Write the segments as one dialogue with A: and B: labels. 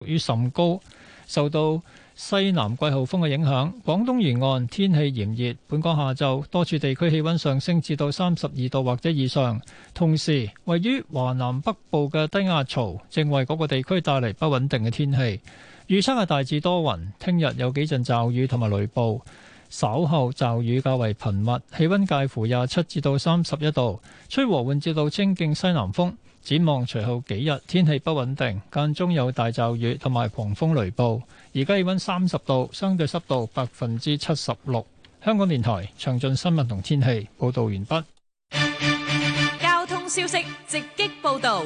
A: 於甚高，受到西南季候風嘅影響，廣東沿岸天氣炎熱，本港下晝多處地區氣溫上升至到32度或者以上。同時，位於華南北部嘅低壓槽正為嗰個地區帶嚟不穩定嘅天氣。預測係大致多雲，聽日有幾陣驟雨同埋雷暴，稍後驟雨較為頻密，氣溫介乎27至到31度，吹和緩至到清勁西南風。展望隨後幾日天氣不穩定，間中有大驟雨同埋狂風雷暴。而家氣溫30度，相對濕度76%。香港電台詳盡新聞同天氣報道完畢。
B: 交通消息直擊報道。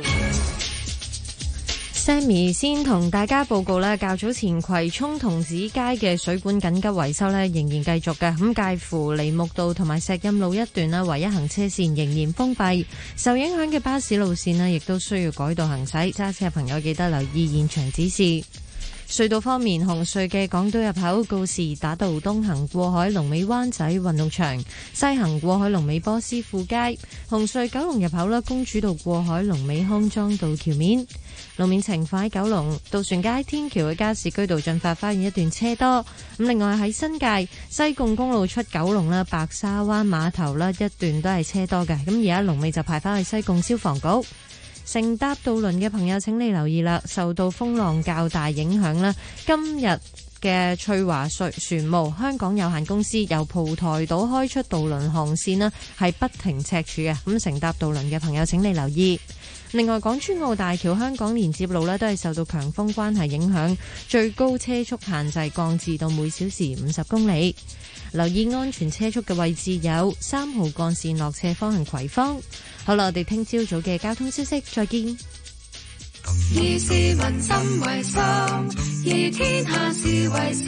C: Sammy 先同大家報告咧，較早前葵涌童子街嘅水管緊急維修咧，仍然繼續嘅。咁介乎梨木道同埋石蔭路一段咧，唯一行車線仍然封閉。受影響嘅巴士路線咧，亦都需要改道行駛。揸車嘅朋友記得留意現場指示。隧道方面，紅隧嘅港島入口告士打道東行過海龍尾灣仔運動場，西行過海龍尾波斯富街。紅隧九龍入口啦，公主道過海龍尾康莊道橋面。路面情況喺九龍渡船街天橋嘅加士居道進發花園一段車多。咁另外喺新界西貢公路出九龍啦，白沙灣碼頭啦一段都係車多嘅。咁而家龍尾就排返去西貢消防局。乘搭渡輪嘅朋友請你留意啦，受到風浪較大影響啦，今日嘅翠華船務香港有限公司由蒲台島開出渡輪航線啦，係不停赤柱嘅。咁乘搭渡輪嘅朋友請你留意。另外，港珠澳大橋香港連接路咧都係受到強風關係影響，最高車速限制降至到每小時50公里。留意安全車速嘅位置有3號幹線落斜方向葵芳。好啦，我哋聽朝早嘅交通消息，再見。
D: 以市民心為心，以天下事為事。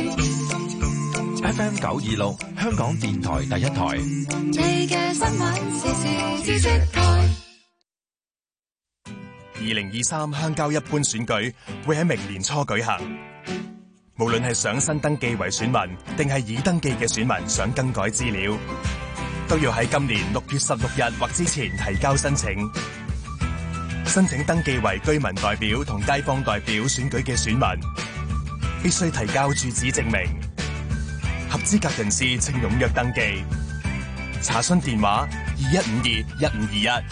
E: FM 926，香港電台第一台。
D: 你嘅新聞時事知識台。
F: 2023鄉郊一般選舉會喺明年初舉行。無論係想新登記為選民，定係已登記嘅選民想更改資料，都要喺今年6月16日或之前提交申請。申請登記為居民代表同街坊代表選舉嘅選民，必須提交住址證明。合資格人士請踴躍登記。查詢電話2152-1521。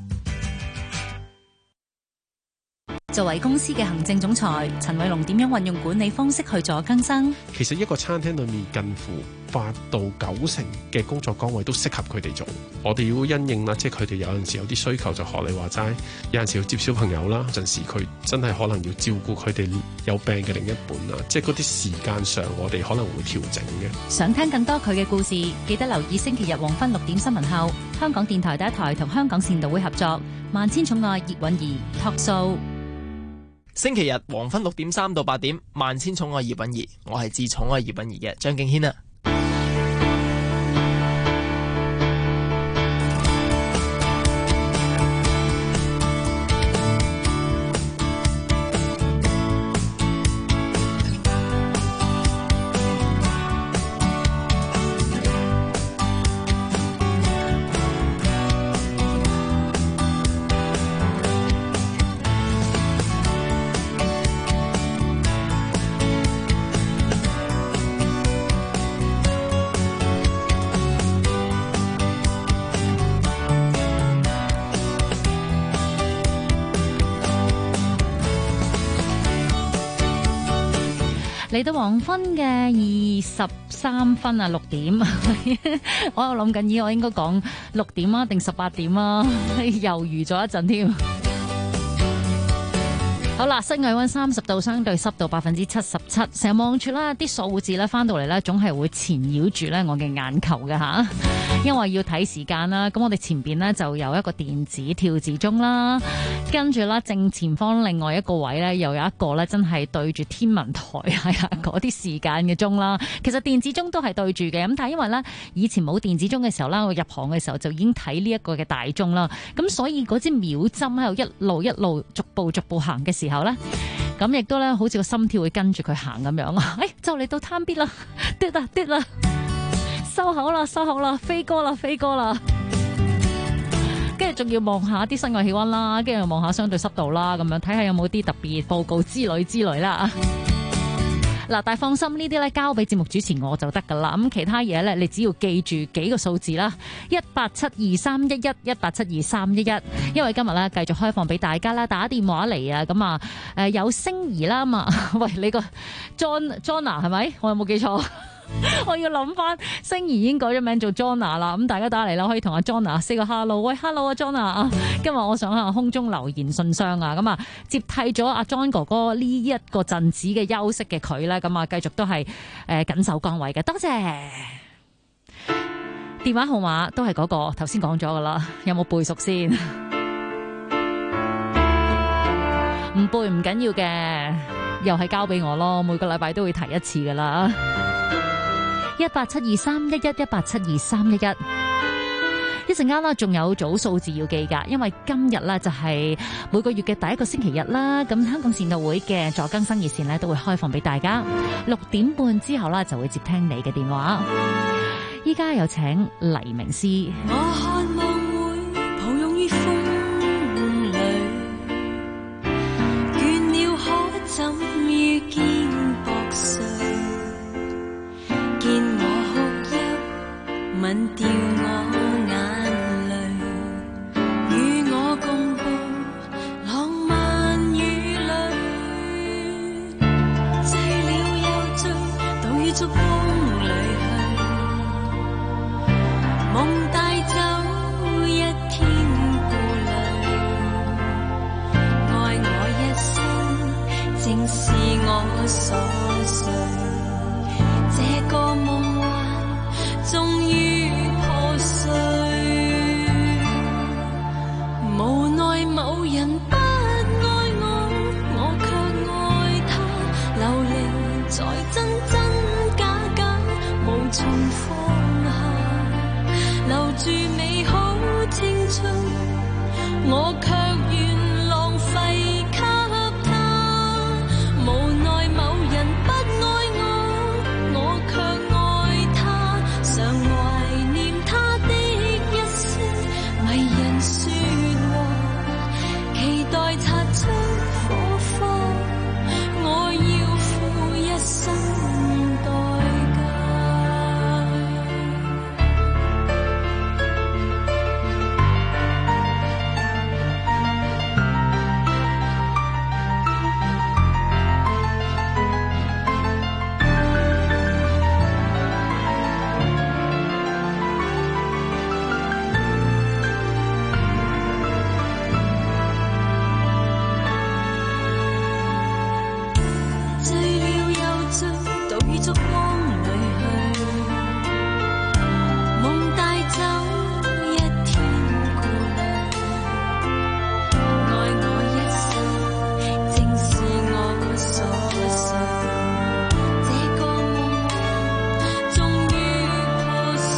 G: 作為公司嘅行政總裁，陳偉龍點樣運用管理方式去助更生？
H: 其實一個餐廳裏面近乎8到9成嘅工作崗位都適合佢哋做。我哋要因應啦，即係佢哋有陣時有啲需求，就學你話齋，有陣時要接小朋友啦，有陣時佢真係可能要照顧佢哋有病嘅另一半啊，即係嗰啲時間上我哋可能會調整嘅。
G: 想聽更多佢嘅故事，記得留意星期日黃昏6點新聞後，香港電台第一台同香港善導會合作《萬千寵愛葉韻儀》Talk Show。
I: 星期日黃昏6點3到8點，萬千寵愛葉韻儀，我係至寵愛葉韻儀嘅張敬軒啊。
G: 嚟到黃昏嘅23分啊，6點，我又諗緊，咦，我應該講6點啊，定18點啊？猶豫咗一陣添。好啦，室外溫30度，相對濕度77%。成日望住啦，啲數字咧翻到嚟咧，總係會纏繞住咧我嘅眼球嘅吓，因為要睇時間啦。咁我哋前邊咧就有一個電子跳字鐘啦，跟住啦正前方另外一個位咧又有一個咧真係對住天文台係啊嗰啲時間嘅鐘啦。其實電子鐘都係對住嘅，咁但係因為咧以前冇電子鐘嘅時候啦，我入行嘅時候就已經睇呢一個嘅大鐘啦，咁所以嗰支秒針喺度一路逐步行嘅時候咧，咁亦都咧好似個心跳會跟住佢行咁樣啊！就嚟到攤邊啦，跌啦，收口啦，飛歌啦！ 跟住仲要望下啲室外氣溫啦，跟住又望下相對濕度啦，咁樣睇下有冇啲特別報告之類啦。嗱，但係放心，呢啲咧交俾節目主持我就得噶啦。咁其他嘢咧，你只要記住幾個數字啦，1872311，1872311。因為今日咧繼續開放俾大家啦，打電話嚟啊。咁啊，有星兒啦嘛。喂，你個 Jonna 係咪？我有冇記錯？我要諗翻，星兒已經改咗名做 Jonna 啦。咁大家打嚟啦，可以同阿 Jonna say 個 hello。喂 ，hello 啊 Jonna 啊！今日我想下空中留言信箱啊，咁啊接替咗阿 John 哥哥呢一個陣子嘅休息嘅佢咧，咁啊繼續都係緊守崗位嘅。多謝電話號碼都係嗰個頭先講咗噶啦，有冇背熟先？唔背唔緊要嘅，又係交俾我咯。每個禮拜都會提一次噶啦。1872311，1872311。一陣間啦，仲有組數字要記㗎，因為今日咧就係每個月嘅第一個星期日啦。咁香港善導會嘅助更生熱線咧都會開放俾大家，6點半之後啦就會接聽你嘅電話。依家有請黎明詩。
D: 我渴望會抱擁於風裏，倦了可怎於肩膊上，見我哭泣吻掉我眼淚，與我共步浪漫雨裏，醉了又醉，倒於燭光裏去，夢帶走一天顧慮，愛我一生正是我所需，這個夢幻終於破碎，無奈某人不愛我，我卻愛他，流離在真真假假，無從放下，留住美好青春，我卻願浪費給他，無奈某人不愛我，我卻愛他，常懷念他的一些迷人說話，期待擦出火花，我要付一生代價。醉了又醉，倒於燭光裏去，夢帶走一天顧慮，愛我一生正是我所需，這個夢幻終於破碎，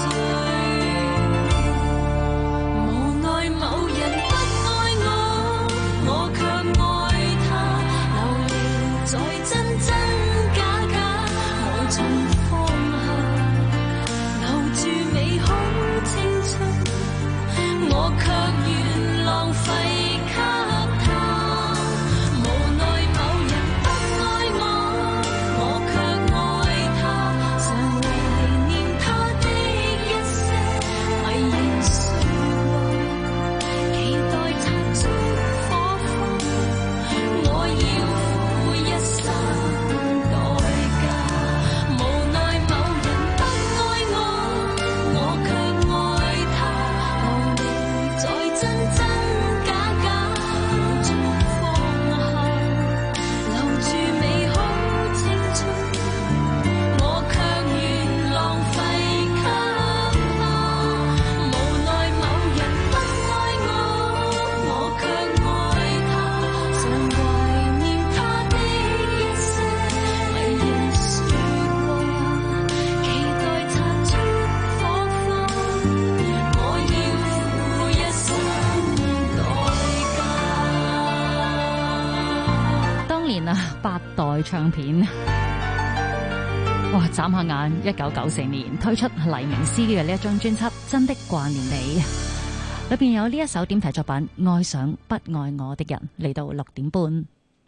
D: 無奈某人不愛我，我卻愛他，流離在真真假假，無從放下，留住美好青春，我卻願浪費給他，無奈某人不愛我，我卻愛他，常懷念他的一些迷人說話，期待擦出火花，我要付一生代價，無奈某人不愛我，我卻愛他，流離在真真假假，無從放下，留住美好青春，我卻願浪費給他，無奈某人不愛我，我卻愛他，常懷念他的一些迷人說話，期待擦出火花，我要付一生代價。
G: 當年啊，8代唱片，哇！眨下眼，1994年推出黎明詩嘅呢一張專輯《真的掛念你》。 裏邊有呢一首點題作品《愛上不愛我的人》，嚟到6點半。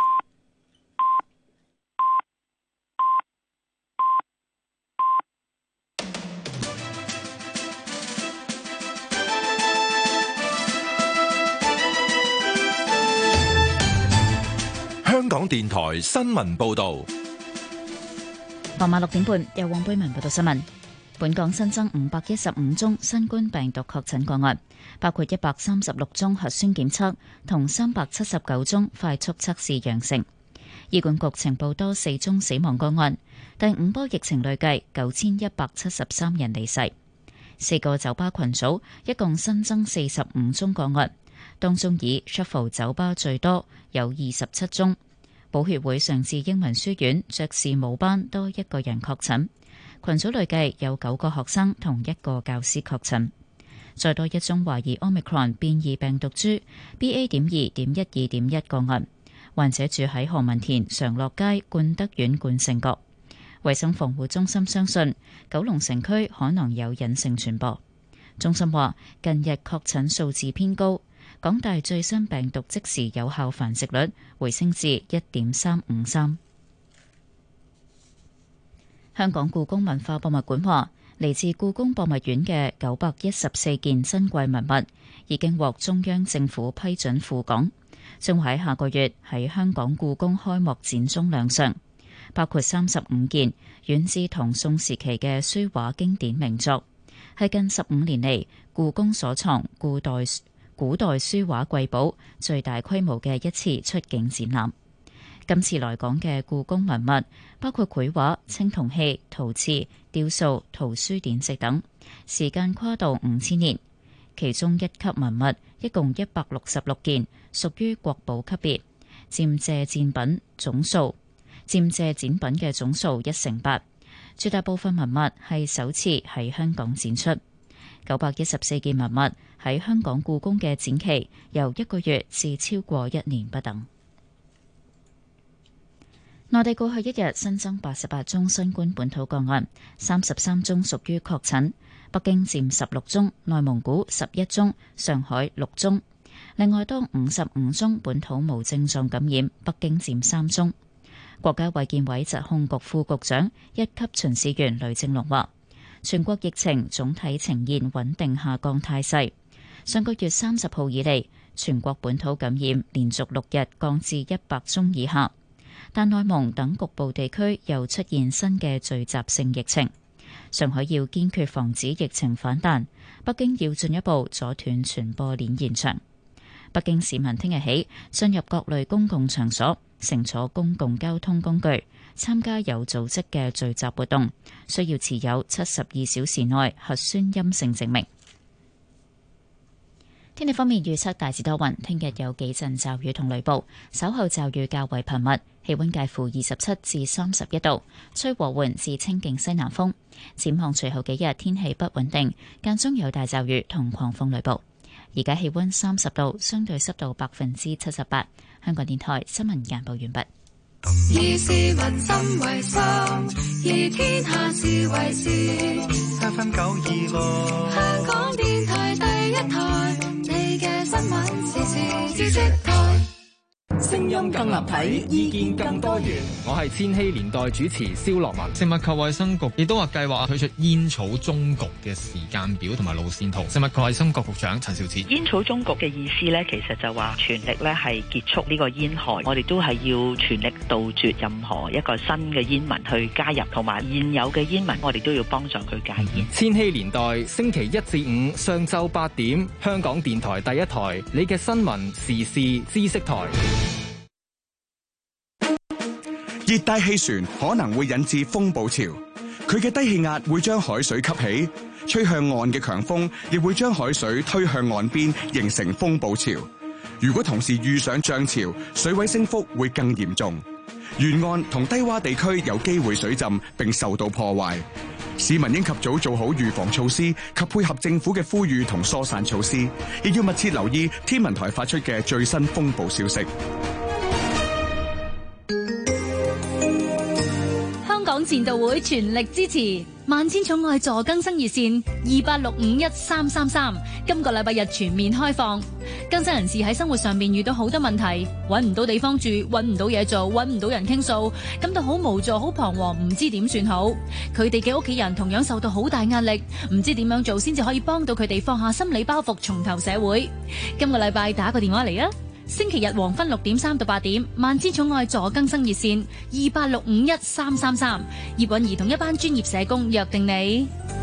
E: 香港電台新聞報道。
G: 傍晚6點半，由黃貝文報道新聞。本港新增515宗新冠病毒確診個案，包括136宗核酸檢測同379宗快速測試陽性。醫管局呈報多4宗死亡個案，第5波疫情累計9173人離世。4個酒吧群組一共新增45宗個案，當中以 Shuffle 酒吧最多，有27宗。寶血會上智英文書院爵士舞班多1個人確診，群組累計有9個學生同1個教師確診。再多1宗懷疑 Omicron 變異病毒株 BA.2.12.1 個案，患者住喺何文田常樂街冠德苑冠盛閣。衛生防護中心相信九龍城區可能有隱性傳播。中心話近日確診數字偏高，港大最新病毒即時有效繁殖率回升至 1.353。香港故宮文化博物館話，嚟自故宮博物院嘅914件珍貴文物已經獲中央政府批准赴港，將喺下個月喺香港故宮開幕展中亮相，包括35件遠至唐宋時期嘅書畫經典名作，係近15年嚟故宮所藏古代書畫瑰寶最大規模嘅一次出境展覽。今次來港嘅故宮文物包括繪畫、青銅器、陶瓷、雕塑、圖書典籍等，時間跨度5000年。其中一級文物一共166件，屬於國寶級別，佔借展品嘅總數1/8。絕大部分文物係首次喺香港展出。914件文物喺香港故宮嘅展期由1個月至超過1年不等。內地過去一日新增88宗新冠本土個案，33宗屬於確診，北京佔16宗，內蒙古11宗，上海6宗。另外多55宗本土無症狀感染，北京佔3宗。國家衛健委疾控局副局長、1級巡視員雷正龍話，全國疫情總體呈現穩定下降態勢。上個月30號以嚟，全國本土感染連續6日降至100宗以下。但內蒙等局部地區又出現新嘅聚集性疫情，上海要堅決防止疫情反彈，北京要進一步阻斷傳播鏈延長。北京市民聽日起進入各類公共場所、乘坐公共交通工具、參加有組織嘅聚集活動，需要持有72小時內核酸陰性證明。天氣方面預測大致多雲，聽日有幾陣驟雨同雷暴，稍後驟雨較為頻密，氣溫介乎27至31度，吹和緩至清勁西南風。展望隨後幾日天氣不穩定，間中有大驟雨同狂風雷暴。而家氣溫30度，相對濕度78%。香港電台新聞簡報完畢。
D: 以市民心為心，以天下事為事。7分926，香港電台第一台，你嘅新聞時事知識台。
J: 聲音更立體，意見更多元。我係千禧年代主持蕭樂文。食物及衛生局亦都話計劃推出煙草終局嘅時間表同埋路線圖。食物及衛生局局長陳肇始。
K: 煙草終局嘅意思呢，其實就話全力呢係結束呢個煙害。我哋都係要全力杜絕任何一個新嘅煙民去加入，同埋現有嘅煙民，我哋都要幫助佢戒煙。
J: 千禧年代星期1至5上晝8點，香港電台第一台，你嘅新聞時事知識台。
L: 熱帶氣旋可能會引致風暴潮，佢嘅低氣壓會將海水吸起，吹向岸嘅強風亦會將海水推向岸邊，形成風暴潮。如果同時遇上漲潮，水位升幅會更嚴重，沿岸同低洼地區有機會水浸並受到破壞。市民應及早做好預防措施及配合政府嘅呼籲同疏散措施，亦要密切留意天文台發出嘅最新風暴消息。
G: 港善道會全力支持萬千寵愛助更生熱線28651333，今個禮拜日全面開放。更生人士喺生活上面遇到好多問題，揾唔到地方住，揾唔到嘢做，揾唔到人傾訴，感到好無助、好彷徨，唔知點算好。佢哋嘅屋企人同樣受到好大壓力，唔知點樣做先至可以幫到佢哋放下心理包袱，重投社會。今個禮拜打個電話嚟啊！星期日黃昏6點3到8點，萬千寵愛助更生熱線28651333，葉韻儀同一班專業社工約定你。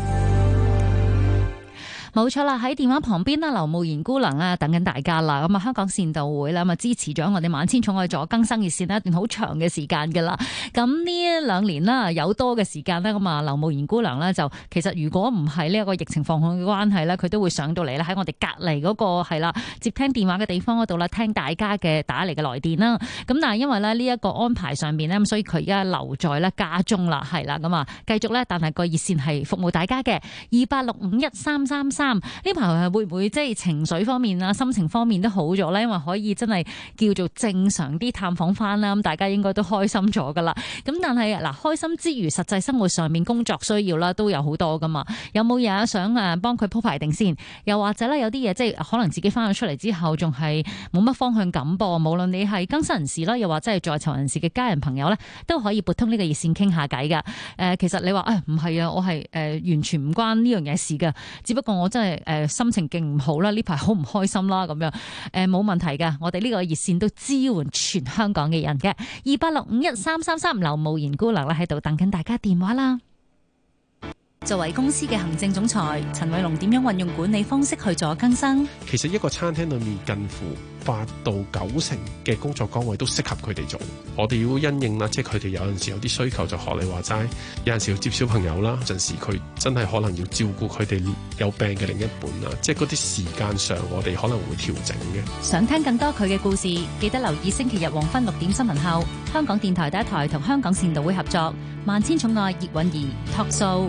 G: 冇錯啦，喺電話旁邊啦，劉慕賢姑娘啊，等緊大家啦。咁啊，香港善道會啦，咁啊支持咗我哋萬千寵愛助更生熱線一段好長嘅時間噶啦。咁呢2年啦，有多嘅時間咧，咁啊，劉慕賢姑娘咧就其實如果唔係呢一個疫情防控嘅關係咧，佢都會上到嚟咧喺我哋隔離嗰個係啦接聽電話嘅地方嗰度啦，聽大家嘅打嚟嘅來電啦。咁但係因為咧呢一個安排上面咧，咁所以佢而家留在咧家中啦，係啦，咁啊繼續咧，但係個熱線係服務大家嘅28651333。呢排會唔會即係情緒方面啊、心情方面都好咗咧？因為可以真係叫做正常啲探訪翻啦，咁大家應該都開心咗噶啦。咁但係嗱，開心之餘，實際生活上面工作需要啦，都有好多噶嘛。有冇嘢想幫佢鋪排定先？又或者咧有啲嘢即係可能自己翻咗出嚟之後，仲係冇乜方向感噃。無論你係更生人士啦，又或者係在囚人士嘅家人朋友咧，都可以撥通呢個熱線傾下偈噶。其實你話唔係啊，我係完全唔關呢樣嘢事噶，只不過我真係心情勁唔好啦，呢排好唔開心啦，咁樣冇問題噶。我哋呢個熱線都支援全香港嘅人嘅28651333，劉慕賢姑娘咧喺度等緊大家電話啦。作為公司嘅行政總裁，陳偉龍點樣運用管理方式去助更生？
H: 其實一個餐廳裏面近乎8到9成嘅工作崗位都適合佢哋做。我哋要因應啦，即係佢哋有陣時有啲需求，就學你話齋，有陣時要接小朋友啦，有陣時佢真係可能要照顧佢哋有病嘅另一半啦，即係嗰啲時間上我哋可能會調整嘅。
G: 想聽更多佢嘅故事，記得留意星期日黃昏6點新聞後，香港電台第一台同香港善道會合作《萬千寵愛葉韻儀 Talk Show》。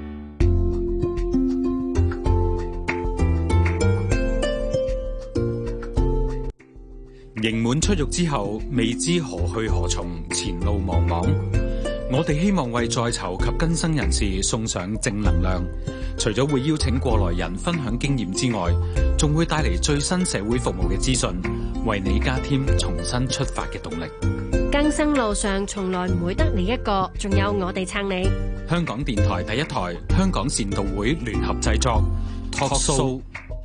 M: 刑滿出獄之後，未知何去何從，前路茫茫。我哋希望為在囚及更生人士送上正能量，除咗會邀請過來人分享經驗之外，仲會帶嚟最新社會服務嘅資訊，為你加添重新出發嘅動力。
N: 更生路上從來唔會得你一個，仲有我哋撐你。
M: 香港電台第一台，香港善道會聯合製作 Talk Show。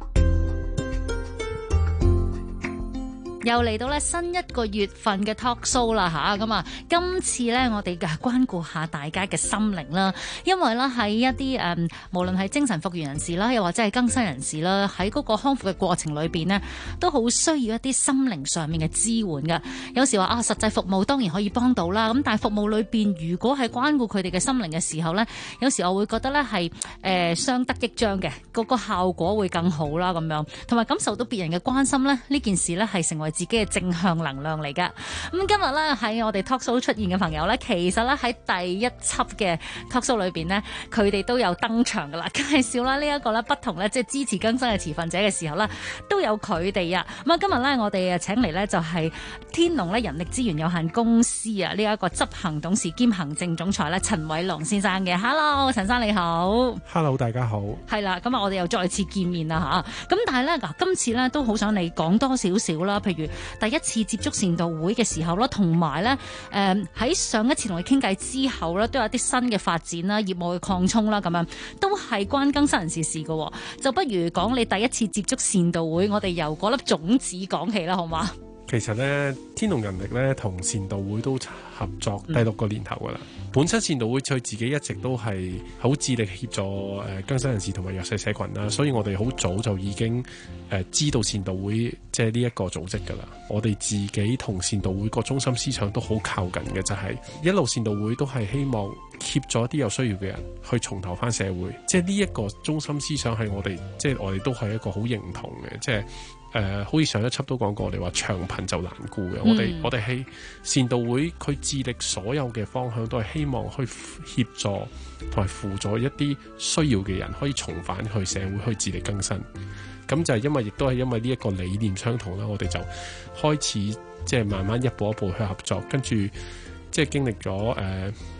G: 又嚟到咧新一個月份嘅 talk show 啦吓，咁啊今次咧我哋嘅關顧下大家嘅心靈啦，因為咧喺一啲無論係精神復原人士啦，又或者係更生人士啦，喺嗰個康復嘅過程裏邊呢，都好需要一啲心靈上面嘅支援㗎。有時話實際服務當然可以幫到啦，咁但係服務裏邊如果係關顧佢哋嘅心靈嘅時候呢，有時我會覺得咧係相得益彰嘅，嗰個效果會更好啦咁樣，同埋感受到別人嘅關心呢，呢件事呢係成為自己嘅正向能量嚟噶。咁今日咧喺我哋 talk show 出現嘅朋友咧，其實咧喺第一輯嘅 talk show 裏邊咧，佢哋都有登場噶啦，介紹啦呢一個咧不同咧即係支持更生嘅持份者嘅時候咧，都有佢哋啊。咁啊今日咧我哋請嚟咧就係天龍咧人力資源有限公司啊呢一個執行董事兼行政總裁咧陳偉龍先生嘅。Hello， 陳生你好。
H: Hello， 大家好。係
G: 啦，咁啊我哋又再次見面啦吓。咁但係咧嗱，今次咧都好想你講多少少啦，譬如第一次接觸善道會嘅時候啦，同埋咧喺上一次同你傾偈之後咧，都有啲新嘅發展啦，業務嘅擴充啦，咁樣都係關更生人士事嘅。就不如講你第一次接觸善道會，我哋由嗰粒種子講起啦，好嗎？
H: 其實咧，天龍人力咧同善道會都合作第6個年頭噶啦。本身善道會佢自己一直都係好致力協助更生人士同埋弱勢社群啦，所以我哋好早就已經知道善道會即係呢一個組織噶啦。我哋自己同善道會個中心思想都好靠近嘅，就係一路善道會都係希望協助一啲有需要嘅人去重投翻社會。即係呢一個中心思想係我哋即係我哋都係一個好認同嘅，即係。好似上一輯都講過，我哋話長貧就難顧嘅。我哋係善道會，佢致力所有嘅方向都係希望去協助同埋輔助一啲需要嘅人可以重返去社會去自力更生。咁就係亦都係因為呢一個理念相同啦，我哋就開始即係慢慢一步一步去合作，跟住即係經歷咗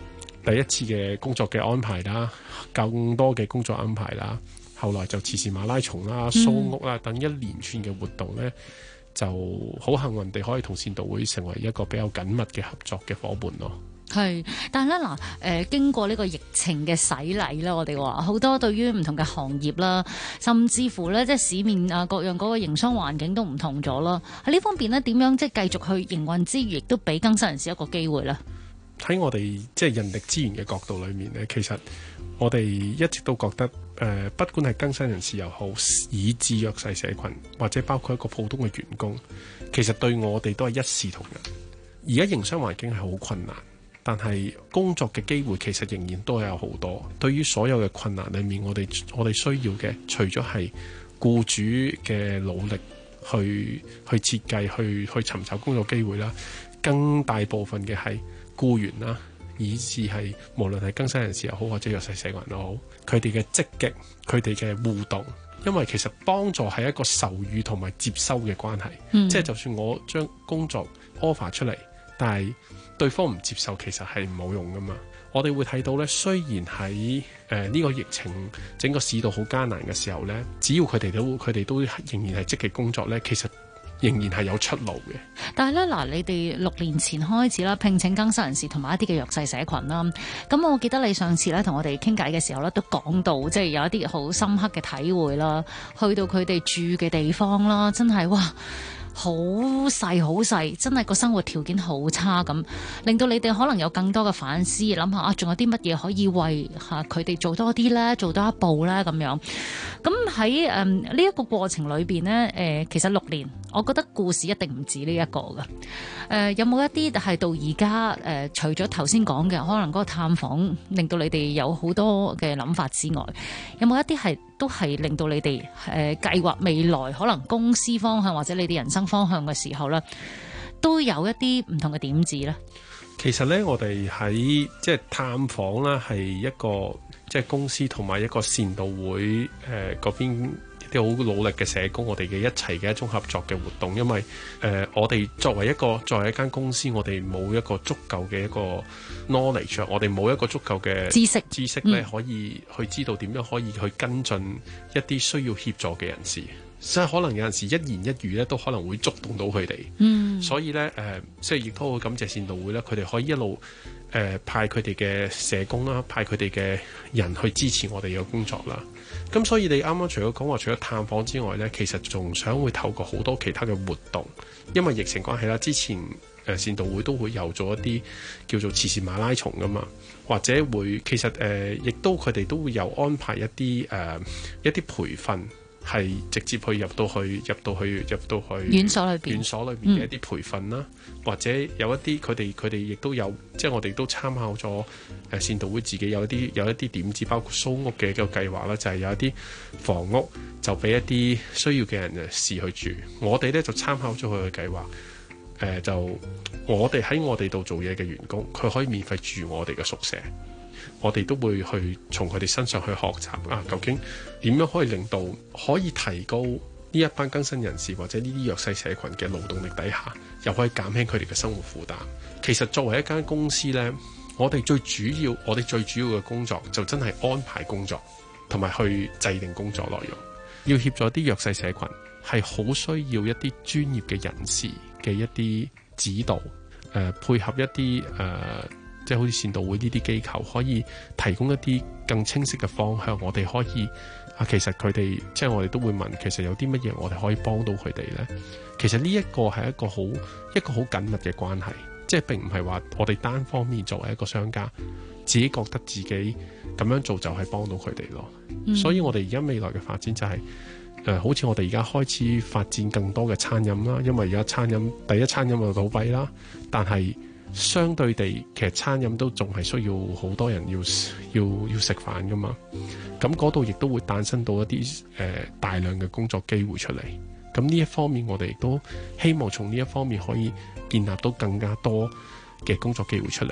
H: 第一次嘅工作嘅安排啦，更多嘅工作安排啦，後來就慈善馬拉松啦、蘇屋啦等一連串嘅活動呢，就好幸運地可以同善導會成為一個比較緊密嘅合作嘅伙伴咯。
G: 係，但係咧嗱，經過呢個疫情嘅洗禮啦，我哋話好多對於唔同嘅行業啦，甚至乎咧即係市面啊各樣嗰個營商環境都唔同咗啦。喺呢方面咧，點樣即係繼續去營運之餘，亦都俾更生人士一個機會咧？
H: 喺我哋即係人力資源嘅角度裏面呢，其實我哋一直都覺得不管係更生人士又好，以至弱勢社群或者包括一個普通嘅員工，其實對我哋都係一視同仁。而家營商環境係好困難，但係工作嘅機會其實仍然都有好多。對於所有嘅困難裏面，我哋需要嘅，除咗係僱主嘅努力去設計、去尋找工作機會啦，更大部分嘅係僱員啦，以至係無論係更生人士又好，或者弱勢社群都好，佢哋嘅積極，佢哋嘅互動，因為其實幫助係一個授予同埋接收嘅關係，即係就算我將工作 offer 出嚟，但係對方唔接受，其實係冇用噶嘛。我哋會睇到呢，雖然喺呢個疫情整個市道好艱難嘅時候呢，只要佢哋都仍然係積極工作呢，其實仍然係有出路嘅。
G: 但係咧嗱，你哋6年前開始啦，聘請更生人士同埋一啲嘅弱勢社群啦。咁我記得你上次咧同我哋傾偈嘅時候咧，都講到即係有一啲好深刻嘅體會啦。去到佢哋住嘅地方啦，真係哇！好細好細，真係個生活條件好差咁，令到你哋可能有更多嘅反思，諗下啊，仲有啲乜嘢可以為佢哋做多啲咧，做多一步咧咁樣。咁喺呢一個過程裏邊呢，其實6年，我覺得故事一定唔止呢一個㗎。有冇一啲係到而家除咗頭先講嘅，可能嗰個探訪令到你哋有好多嘅諗法之外，有冇一啲都係令到你哋計劃未來可能公司方向或者你哋人生方向嘅時候咧，都有一啲唔同嘅點子咧？
H: 其實咧，我哋喺即係探訪啦，係一個即係公司同埋一個善導會嗰邊一啲好努力嘅社工，我哋嘅一齊嘅一種合作嘅活動。因為我哋作為一間公司，我哋冇一個足夠嘅一個 knowledge， 我哋冇一個足夠嘅知識咧，可以去知道點樣可以去跟進一啲需要協助嘅人士。所以可能有陣時一言一語咧，都可能會觸動到佢哋。所以咧即係亦都好感謝善導會咧，佢哋可以一路派佢哋嘅社工啦，派佢哋嘅人去支持我哋嘅工作啦。咁所以你啱啱除咗講話，除咗探訪之外咧，其實仲想會透過好多其他嘅活動，因為疫情關係啦，之前善導會都會有做一啲叫做慈善馬拉松噶嘛，或者會其實亦都佢哋都會有安排一啲培訓。係直接入到去院所裏邊嘅一啲培訓啦，或者有一啲佢哋亦都有，即係我哋都參考咗善導會自己有一啲點子，包括蘇屋嘅一個計劃啦，就係有一啲房屋就俾一啲需要嘅人士去住。我哋咧就參考咗佢嘅計劃，就我哋喺我哋度做嘢嘅員工，佢可以免費住我哋嘅宿舍。我哋都會去從佢哋身上去學習啊，究竟點樣可以令到可以提高呢一班更生人士或者呢啲弱勢社群嘅勞動力底下，又可以減輕佢哋嘅生活負擔。其實作為一間公司呢，我哋最主要嘅工作就真係安排工作同埋去制定工作內容。要協助啲弱勢社群係好需要一啲專業嘅人士嘅一啲指導，配合一啲即係好似善導會呢啲機構，可以提供一啲更清晰嘅方向。我哋可以其實佢哋即係我哋都會問，其實有啲乜嘢我哋可以幫到佢哋呢？其實呢一個係一個好緊密嘅關係，即係並唔係話我哋單方面作為一個商家，自己覺得自己咁樣做就係幫到佢哋咯。所以我哋而家未來嘅發展就係好似我哋而家開始發展更多嘅餐飲啦，因為而家第一餐飲就倒閉啦，但係相對地，其實餐飲都仲係需要好多人要食飯噶嘛，咁嗰度亦都會誕生到一啲大量嘅工作機會出嚟。咁呢一方面，我哋亦都希望從呢一方面可以建立到更加多嘅工作機會出嚟。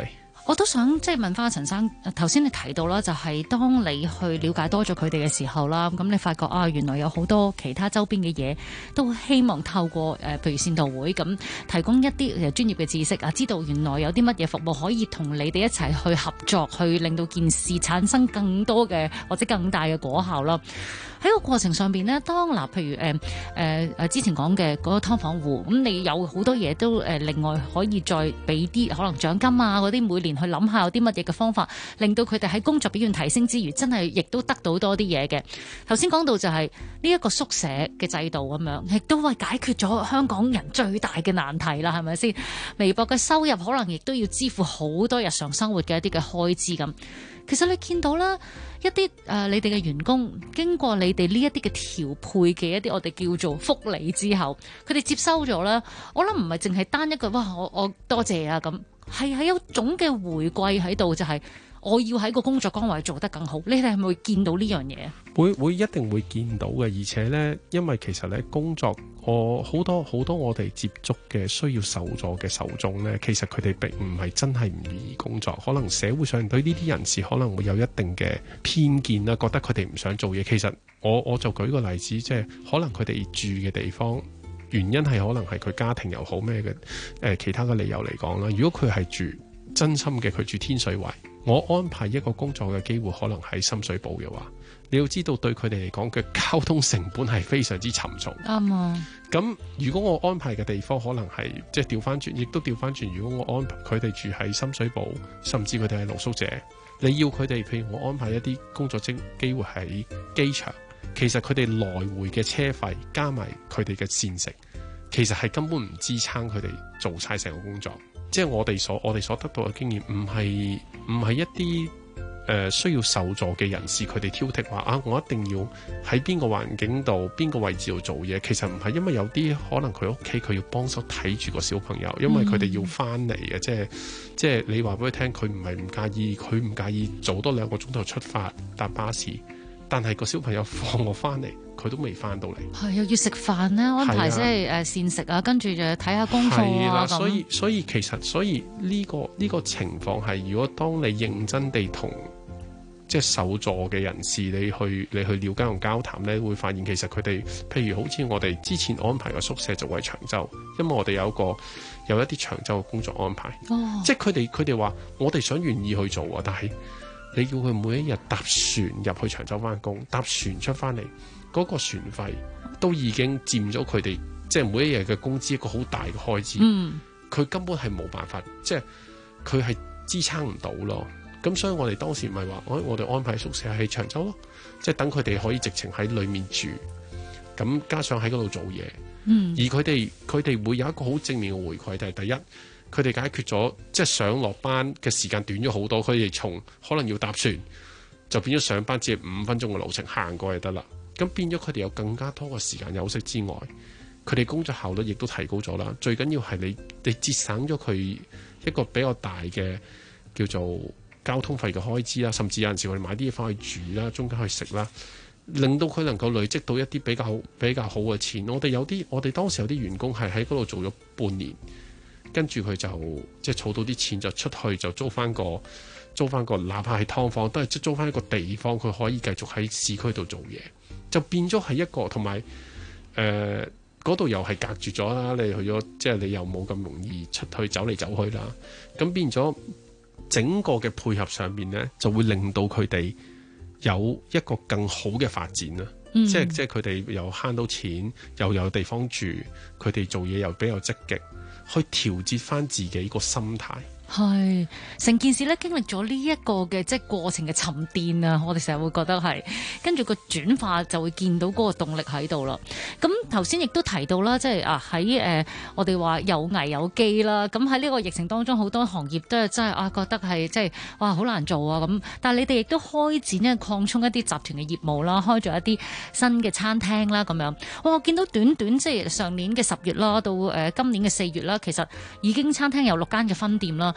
G: 我都想即係問翻陳生，頭先你提到啦，就係當你去了解多咗佢哋嘅時候啦，咁你發覺啊，原來有好多其他周邊嘅嘢，都希望透過譬如善導會咁提供一啲專業嘅知識啊，知道原來有啲乜嘢服務可以同你哋一齊去合作，去令到件事產生更多嘅或者更大嘅果效啦。喺個過程上邊呢，當譬如之前講嘅嗰個劏房戶，咁你有好多嘢都另外可以再俾啲可能獎金啊嗰啲，每年去諗下有啲乜嘢嘅方法，令到佢哋喺工作表現提升之餘，真係亦都得到多啲嘢嘅。頭先講到就係呢一個宿舍嘅制度咁樣，亦都係解決咗香港人最大嘅難題啦，係咪先？微薄嘅收入可能亦都要支付好多日常生活嘅一啲嘅開支咁。其實你見到啦，一啲你哋嘅員工經過你哋呢一啲嘅調配嘅一啲我哋叫做福利之後，佢哋接收咗啦。我諗唔係淨係單一句哇，我多謝啊咁，係有種嘅回饋喺度，就係我要喺個工作崗位做得更好。你哋係咪會見到呢樣嘢？
H: 會一定會見到嘅，而且呢，因為其實呢工作，我好多我哋接觸嘅需要受助嘅受眾呢，其實佢哋並唔係真係唔願意工作，可能社會上對呢啲人士可能會有一定嘅偏見啦，覺得佢哋唔想做嘢。其實我就舉個例子，即係可能佢哋住嘅地方原因係可能係佢家庭又好咩嘅其他嘅理由嚟講啦。如果佢係住真心嘅，佢住天水圍，我安排一個工作嘅機會可能喺深水埗嘅話，你要知道對佢哋嚟講嘅交通成本係非常之沉重。
G: 啱啊！
H: 咁如果我安排嘅地方可能係即係調翻轉，亦都調翻轉。如果我安排佢哋住喺深水埗，甚至佢哋係露宿者，你要佢哋，譬如我安排一啲工作機會喺機場，其實佢哋來回嘅車費加埋佢哋嘅膳食，其實係根本唔支撐佢哋做晒成個工作。即係我哋所得到嘅經驗，唔係一啲需要受助嘅人士，佢哋挑剔話啊，我一定要喺邊個環境度、邊個位置度做嘢。其實唔係，因為有啲可能佢屋企佢要幫手睇住個小朋友，因為佢哋要翻嚟嘅。即係你話俾佢聽，佢唔係唔介意，佢唔介意早多2個鐘頭出發搭巴士，但係個小朋友放我翻嚟，佢都未翻到嚟，係又要食飯啦，安排即係膳食啊，跟住就睇下功課啊咁。所以其實呢個情況係，如果當你認真地同即係受助嘅人士，你去了解同交談咧，會發現其實佢哋，譬如好似我哋之前安排嘅宿舍就喺長洲，因為我哋有一啲長洲嘅工作安排，即係佢哋話我哋想願意去做啊，但係你叫佢每一日搭船入去長洲翻工，搭船出翻嚟，嗰個船費都已經佔咗佢哋即係每一日嘅工資一個好大嘅開支。佢根本係冇辦法，即係佢係支撐唔到咯。咁所以我哋當時咪話，我哋安排宿舍喺長洲咯，即係等佢哋可以直情喺裏面住，咁加上喺嗰度做嘢。而佢哋會有一個好正面嘅回饋，就係第一，佢哋解決咗即係上落班嘅時間短咗好多。佢哋從可能要搭船，就變咗上班只係5分鐘嘅路程，行過就得啦。咁變咗佢哋有更加多嘅時間休息之外，佢哋工作效率亦都提高咗啦。最緊要係你節省咗佢一個比較大嘅叫做交通費嘅開支啦，甚至有陣時我哋買啲嘢翻去煮啦，中間去食啦，令到佢能夠累積到一啲比較好嘅錢。我哋當時有啲員工係喺嗰度做咗半年，跟住佢就即係儲到啲錢就出去就租翻個哪怕係劏房都係租翻一個地方，佢可以繼續喺市區度做嘢，就變咗係一個同埋嗰度又係隔絕咗啦。你去咗即係你又冇咁容易出去走嚟走去啦，咁變咗。整個嘅配合上面呢，就會令到佢哋有一個更好嘅發展啦。即係佢哋又慳到錢，又有地方住，佢哋做嘢又比較積極，去調節翻自己個心態。
G: 係成件事咧，經歷咗呢一個嘅即係過程嘅沉澱啊！我哋成日會覺得係跟住個轉化就會見到嗰個動力喺度啦。咁頭先亦都提到啦，即係喺我哋話有危有機啦。咁喺呢個疫情當中，好多行業都係真係覺得係即係哇好難做啊咁。但係你哋亦都開展咧擴充一啲集團嘅業務啦，開咗一啲新嘅餐廳啦咁樣。我見到短即係上年嘅10月啦，到今年嘅4月啦，其實已經餐廳有6間嘅分店啦。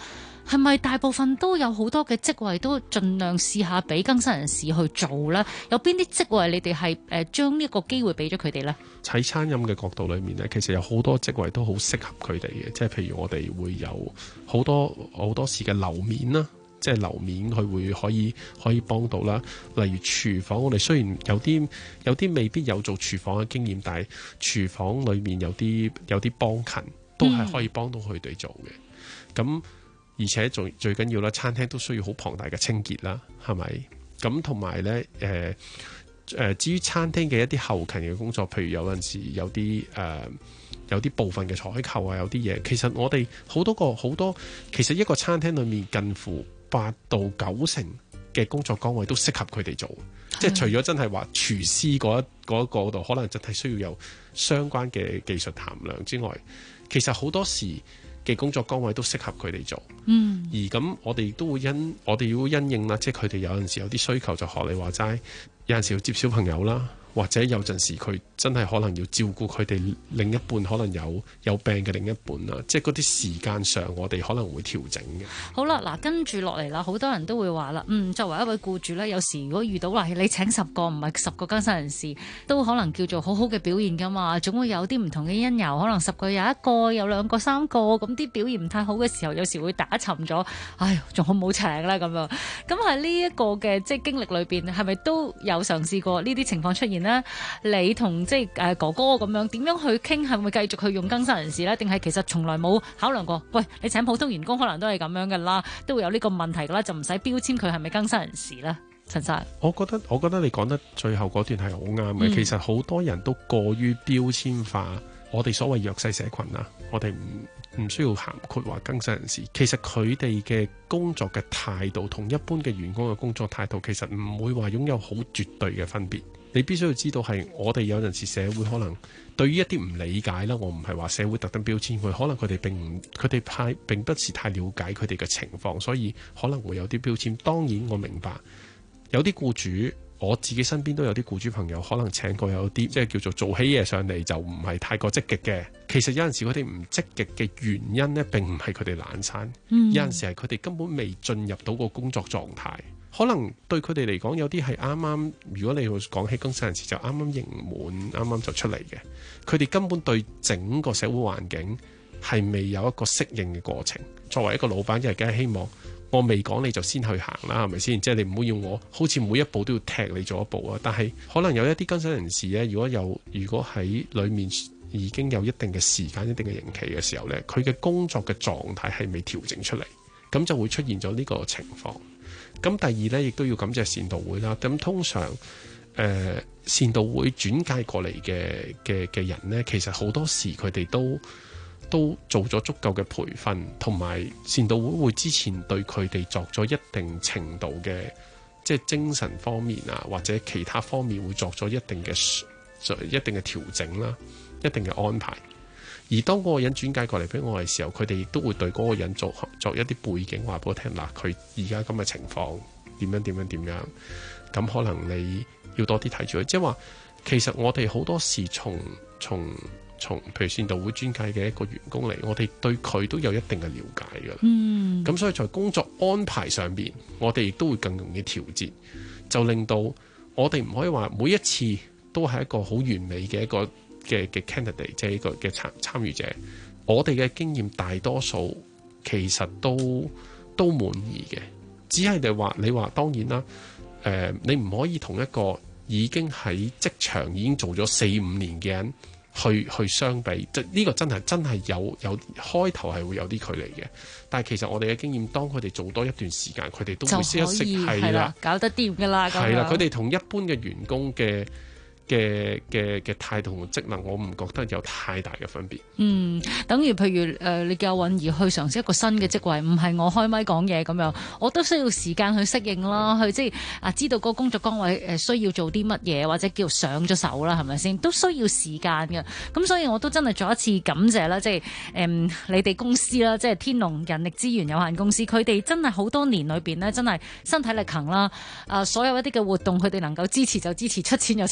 G: 係咪大部分都有好多嘅職位都盡量試下俾更新人士去做呢？有邊啲職位你哋係將呢個機會俾咗佢哋呢？
H: 喺餐飲嘅角度裏面呢，其實有好多職位都好適合佢哋嘅，即係譬如我哋會有好多時嘅樓面啦，即係樓面佢會可以幫到啦。例如廚房，我哋雖然有啲未必有做廚房嘅經驗，但係廚房裏面有啲幫勤都係可以幫到佢哋做嘅。咁而且最緊要啦，餐廳都需要好龐大嘅清潔啦，係咪？咁同埋呢，至於餐廳嘅一啲後勤嘅工作，譬如有陣時有啲部分嘅採購啊，有啲嘢，其實我哋好多，其實一個餐廳裏面近乎8到9成嘅工作崗位都適合佢哋做，即係除咗真係話廚師嗰個度，可能真係需要有相關嘅技術含量之外，其實好多時嘅工作崗位都適合佢哋做。而咁我哋都會要因應啦，即係佢哋有陣時有啲需求，就學你話齋，有陣時要接小朋友啦，或者有陣時佢真係可能要照顧佢哋另一半，可能有病嘅另一半啦，即係嗰啲時間上我哋可能會調整嘅。
G: 好啦，嗱，跟住落嚟啦，好多人都會話啦，作為一位僱主呢，有時如果遇到話你請10個唔係10個更新人士，都可能叫做好好嘅表現噶嘛，總會有啲唔同嘅因由，可能10個有1個，有2個3個，咁啲表現唔太好嘅時候，有時會打沉咗，唉，仲好唔好請呢？咁樣。咁喺呢一個嘅即係經歷裏邊，係咪都有嘗試過呢啲情況出現呢？你同即係哥哥咁樣點樣去傾，係咪繼續去用更新人士呢？定係其實從來冇考量過？喂，你請普通員工可能都係咁樣噶啦，都會有呢個問題噶啦，就唔使標籤佢係咪更新人士呢？陳生，
H: 我覺得你講得最後嗰段係好啱嘅。其實好多人都過於標籤化我哋所謂弱勢社群啦，我哋唔需要涵括話更新人士。其實佢哋嘅工作嘅態度同一般嘅員工嘅工作態度，其實唔會話擁有好絕對嘅分別。你必須要知道係我哋有陣時社會可能對於一啲唔理解啦，我唔係話社會特登標籤佢，可能佢哋並不是太了解佢哋嘅情況，所以可能會有啲標籤。當然我明白有啲僱主，我自己身邊都有啲僱主朋友可能請過有啲即係叫做做起嘢上嚟就唔係太過積極嘅。其實有陣時佢哋唔積極嘅原因呢，並唔係佢哋懶散，有陣時係佢哋根本未進入到個工作狀態。可能對佢哋嚟講，有啲係啱啱，如果你講起更新人士，就啱啱刑滿，啱啱就出嚟嘅，佢哋根本對整個社會環境係未有一個適應嘅過程。作為一個老闆，就係梗係希望我未講你就先去行啦，係咪先？即係你唔好要我好似每一步都要踢你做一步啊！但係可能有一啲更新人士咧，如果喺裡面已經有一定嘅時間、一定嘅刑期嘅時候咧，佢嘅工作嘅狀態係未調整出嚟，咁就會出現咗呢個情況。咁第二呢，亦都要感謝善導會啦。咁通常善導會轉介過嚟嘅人呢，其實好多時佢哋都做咗足夠嘅培訓，同埋善導會之前對佢哋作咗一定程度嘅即係精神方面啊，或者其他方面會作咗一定嘅調整啦，一定嘅安排。而當嗰個人轉介過嚟俾我嘅時候，佢哋亦都會對嗰個人作一啲背景話俾我聽。嗱，佢而家咁嘅情況點樣，咁可能你要多啲睇住佢。即係話，其實我哋好多時從譬如善導會轉介嘅一個員工嚟，我哋對佢都有一定嘅了解㗎。咁所以在工作安排上邊，我哋亦都會更容易調節，就令到我哋唔可以話每一次都係一個好完美嘅一個嘅 candidate， 即係一個嘅參與者。我哋嘅經驗大多數其實都滿意嘅，只係你話當然啦。你唔可以同一個已經喺職場已經做咗4-5年嘅人去相比，呢個真係有開頭係會有啲距離嘅。但係其實我哋嘅經驗，當佢哋做多一段時間，佢哋都會識一識係啦，
G: 搞得掂㗎啦。
H: 係啦，佢哋同一般嘅員工嘅態度同職能，我唔覺得有太大嘅分別。
G: 等於譬如你叫阿允兒去嘗試一個新嘅職位，唔係我開咪講嘢咁樣，我都需要時間去適應啦，去即係知道個工作崗位需要做啲乜嘢，或者叫上咗手啦，係咪先？都需要時間嘅。咁所以我都真係再一次感謝啦，即係你哋公司啦，即係天龍人力資源有限公司，佢哋真係好多年裏邊呢，真係身體力行啦。所有一啲嘅活動，佢哋能夠支持就支持，出錢就出力啦。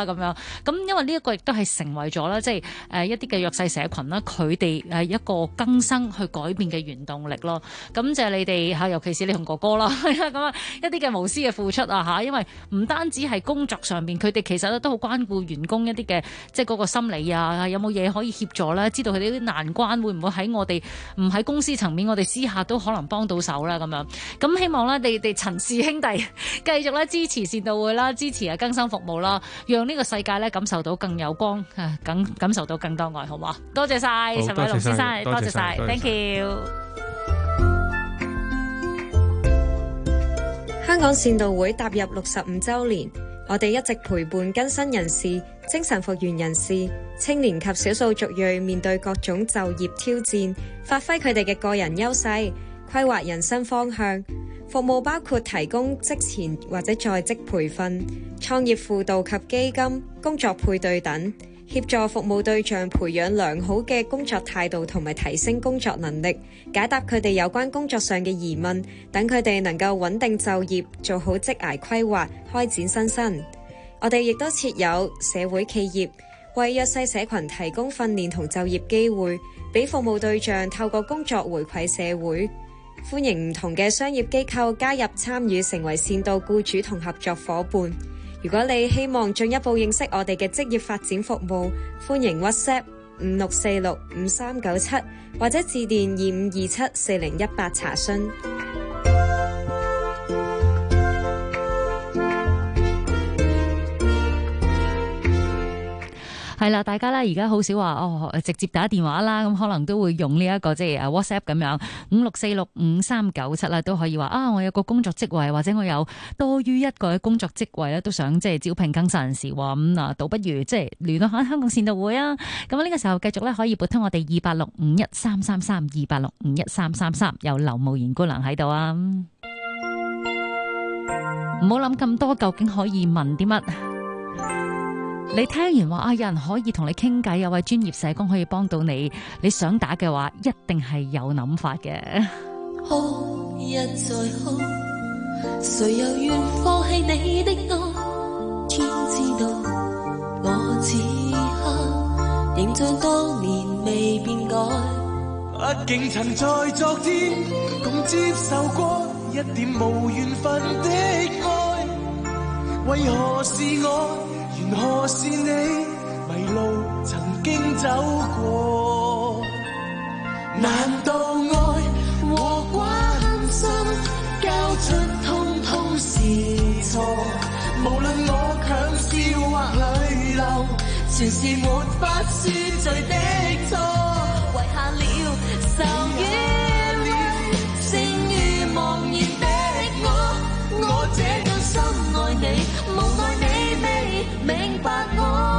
G: 咁樣。咁因為呢一個亦都係成為咗啦，即係一啲嘅弱勢社群啦，佢哋一個更生去改變嘅原動力咯。咁就係你哋嚇，尤其是你同哥哥啦，咁啊一啲嘅無私嘅付出啊嚇，因為唔單止係工作上邊，佢哋其實都好關顧員工一啲嘅即係嗰個心理啊，有冇嘢可以協助咧？知道佢哋啲難關會唔會喺我哋唔喺公司層面，我哋私下都可能幫到手啦咁樣。咁希望咧，你哋陳氏兄弟繼續咧支持善導會啦，支持更生服務啦，讓呢個世界咧感受到更有光，感受到更多愛，好唔好？多謝晒陳偉龍先生，多謝晒 ，thank you。
O: 香港善導會踏入65週年，我哋一直陪伴更生人士、精神復原人士、青年及少數族裔面對各種就業挑戰，發揮佢哋嘅個人優勢，規劃人生方向。服務包括提供職前或者在職培訓、創業輔導及基金、工作配對等，協助服務對象培養良好嘅工作態度同埋提升工作能力，解答佢哋有關工作上嘅疑問，等佢哋能夠穩定就業，做好職涯規劃，開展新生。我哋亦都設有社會企業，為弱勢社群提供訓練同就業機會，俾服務對象透過工作回饋社會。歡迎唔同嘅商業機構加入參與，成為善導僱主同合作夥伴。如果你希望進一步認識我哋嘅職業發展服務，歡迎 WhatsApp 56465397或者致電25274018查詢。
G: 係啦，大家咧而家好少話直接打電話啦，咁可能都會用呢一個即係WhatsApp 咁樣56465397啦，都可以話我有個工作職位，或者我有多於一個工作職位咧，都想即係招聘更生人士喎。咁倒不如即係聯絡下香港善導會啊。咁呢個時候繼續咧可以撥通我哋2861333286513333，有劉慕賢姑娘喺度啊。唔好諗咁多，究竟可以問啲乜？你聽完話有人可以同你傾偈，有位專業社工可以幫到你，你想打嘅話一定係有諗法嘅。
D: 哭一再哭，誰又願放棄你的愛？天知道我此刻仍像當年未變改，
P: 畢竟曾在昨天共接受過一點無緣分的愛，為何是我？緣何是你迷路曾經走過？難道愛和關心交出通通是錯？無論我強笑或淚流，全是沒法算罪的錯。遺下了愁與淚，剩餘茫然的我這樣深愛你，無奈你未明白我。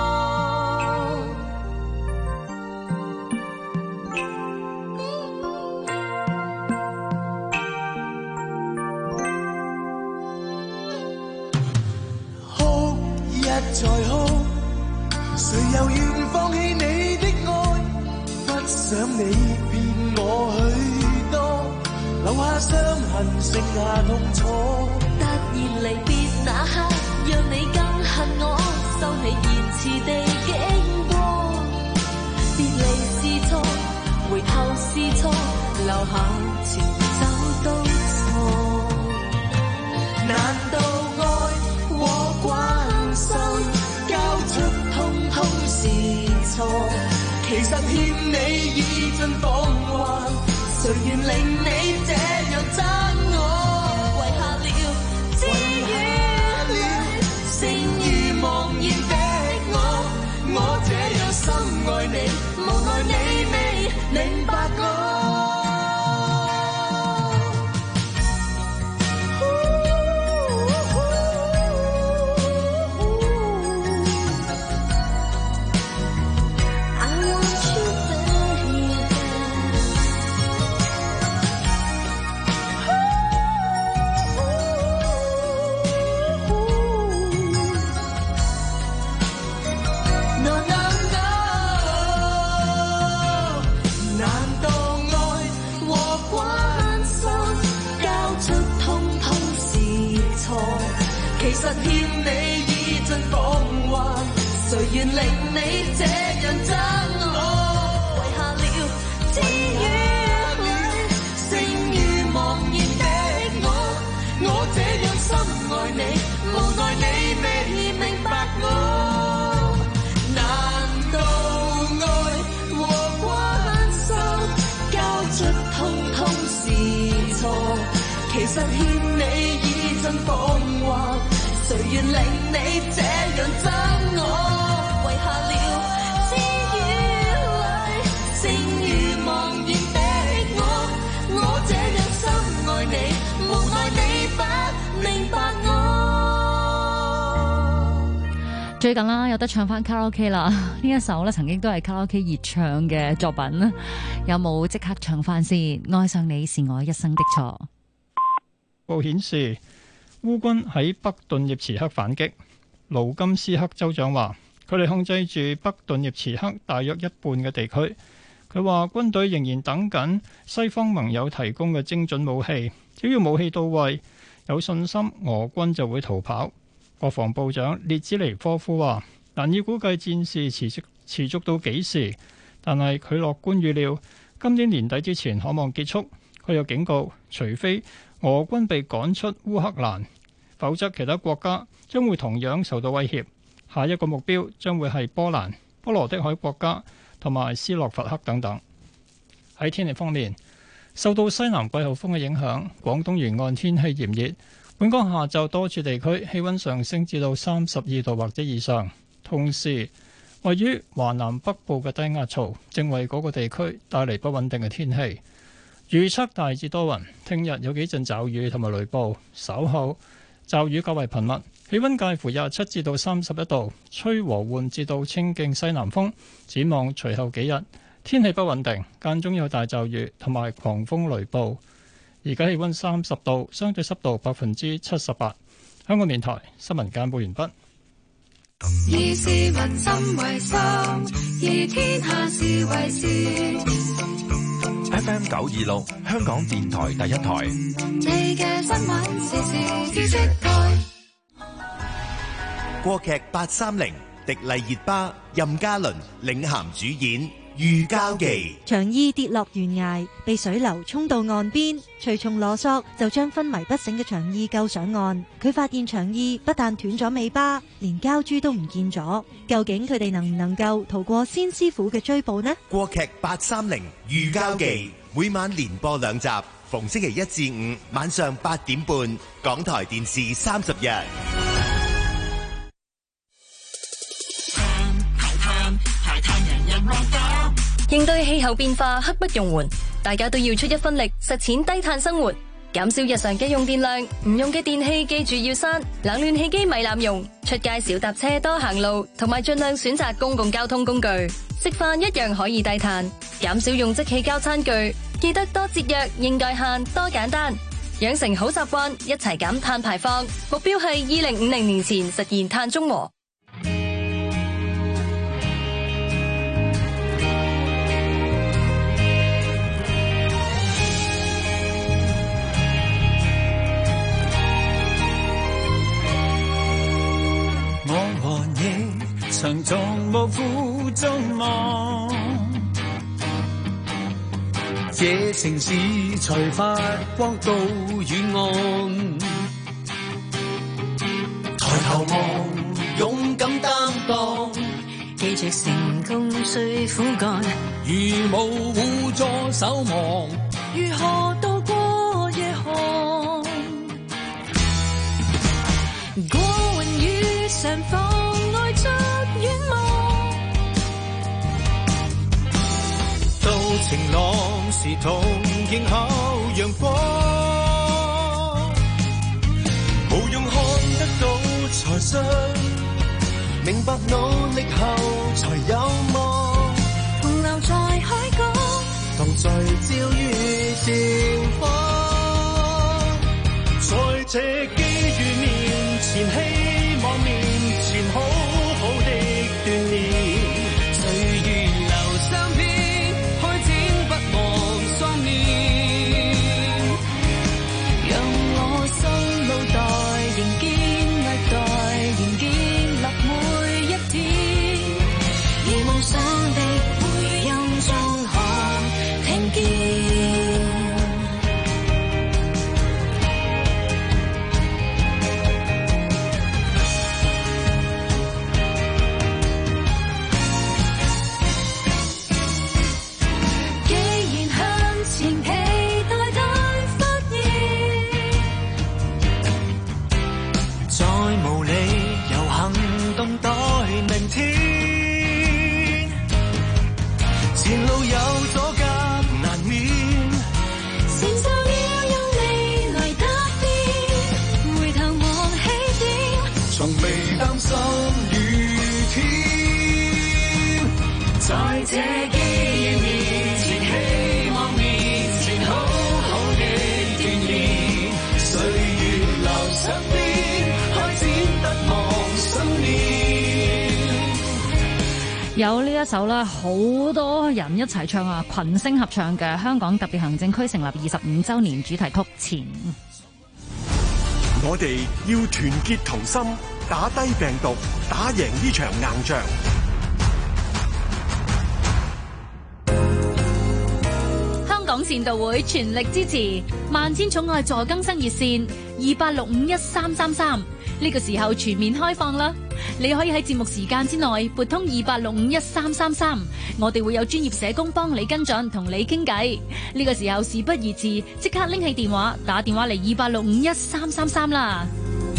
P: 哭一再哭，誰又願放棄你的愛？不想你變我許多，留下傷痕，剩下痛楚。突然離別那刻，讓你更恨我，收起言辭地經過。別離是錯，回頭是錯，留下前走都錯。難道愛和關心交出通通是錯？其實欠你已盡放還，誰願令你這樣憎我？遺下了知與戀，剩餘茫然的我這樣深愛你，無奈你未明白我。其實欠你已盡放還，
D: 誰願令你這樣憎我？遺下了知與裏剩餘茫然的我這樣深愛你，無奈你未明白我。難道愛和關心交出通通是錯？其實欠你已盡奉還，誰願令你這樣憎我？遺下了知與裏剩餘茫然的我這樣深愛你，無奈你不明白我。
G: 最近啦，有得唱翻卡拉 OK 啦，呢一首咧曾經都係卡拉 OK 熱唱嘅作品，有冇即刻唱翻先？愛上你是我一生的錯。
A: 報顯示烏軍喺北頓涅茨克反擊，盧甘斯克州長話佢哋控制住北頓涅茨克大約一半嘅地區。佢話軍隊仍然等緊西方盟友提供嘅精準武器，只要武器到位，有信心俄軍就會逃跑。國防部長列茲尼科夫話難以估計戰事持續到幾時，但係佢樂觀預料今年年底之前可望結束。佢又警告，除非俄軍被趕出烏克蘭，否則其他國家將會同樣受到威脅。下一個目標將會係波蘭、波羅的海國家同埋斯洛伐克等等。喺天氣方面，受到西南季候風嘅影響，廣東沿岸天氣炎熱。本港下晝多處地區氣溫上升至到32度或者以上，同時位於華南北部嘅低壓槽正為嗰個地區帶嚟不穩定嘅天氣。預測大致多雲，聽日有幾陣驟雨同埋雷暴，稍後驟雨較為頻密，氣溫介乎27至到31度，吹和緩至到清勁西南風。展望隨後幾日天氣不穩定，間中有大驟雨同埋狂風雷暴。而家氣溫30度，相對濕度78%。香港電台新聞簡報完畢。
D: 以市民心為心，以天下事為事。
E: FM 926，香港電台第一台。
D: 你嘅新聞時事知識台。
Q: 國劇830，迪麗熱巴、任嘉倫領銜主演《遇交記》。
R: 長衣跌落懸崖，被水流沖到岸邊，隨從羅索就將昏迷不醒嘅長衣救上岸。佢發現長衣不但斷咗尾巴，連膠珠都唔見咗。究竟佢哋能唔能夠逃過先師傅嘅追捕呢？
Q: 國劇830《遇交記》每晚連播2集，逢星期1至5晚上8點半，港台電視30日。
S: 應對氣候變化刻不容緩，大家都要出一分力，實踐低碳生活，減少日常嘅用電量，唔用嘅電器記住要閂，冷暖氣機咪濫用，出街少搭車多行路，同埋盡量選擇公共交通工具。食飯一樣可以低碳，減少用即棄膠餐具，記得多節約，應該慳，多簡單，養成好習慣，一齊減碳排放。目標係2050年前實現碳中和。
P: 曾從無負眾望，這城市才發光到遠岸。抬頭望，勇敢擔當，
D: 記住成功需苦幹。
P: 如無互助守望，
D: 如何渡過夜寒？過雲雨上方。
P: 到晴朗時同迎候陽光，無用看得到才信，明白努力後才有望。
D: 同留在海港，
P: 同聚焦於前方，在這機遇面前，希望面前好好的鍛鍊。
D: 仍建歷代，仍建立每一天。
P: 這紀念前希望面前好好的鍛鍊，歲月流上邊開展不忘新年。
G: 有呢一首咧，好多人一齊唱啊，群星合唱嘅香港特別行政區成立25週年主題曲《前》。
T: 我哋要團結同心，打低病毒，打贏呢場硬仗。
B: 香港善導會全力支持萬千寵愛助更生熱線28651333，呢個時候全面開放啦！你可以喺節目時間之內撥通28651333，我哋會有專業社工幫你跟進，同你傾偈。呢個時候事不宜遲，即刻拎起電話打電話嚟28651333啦！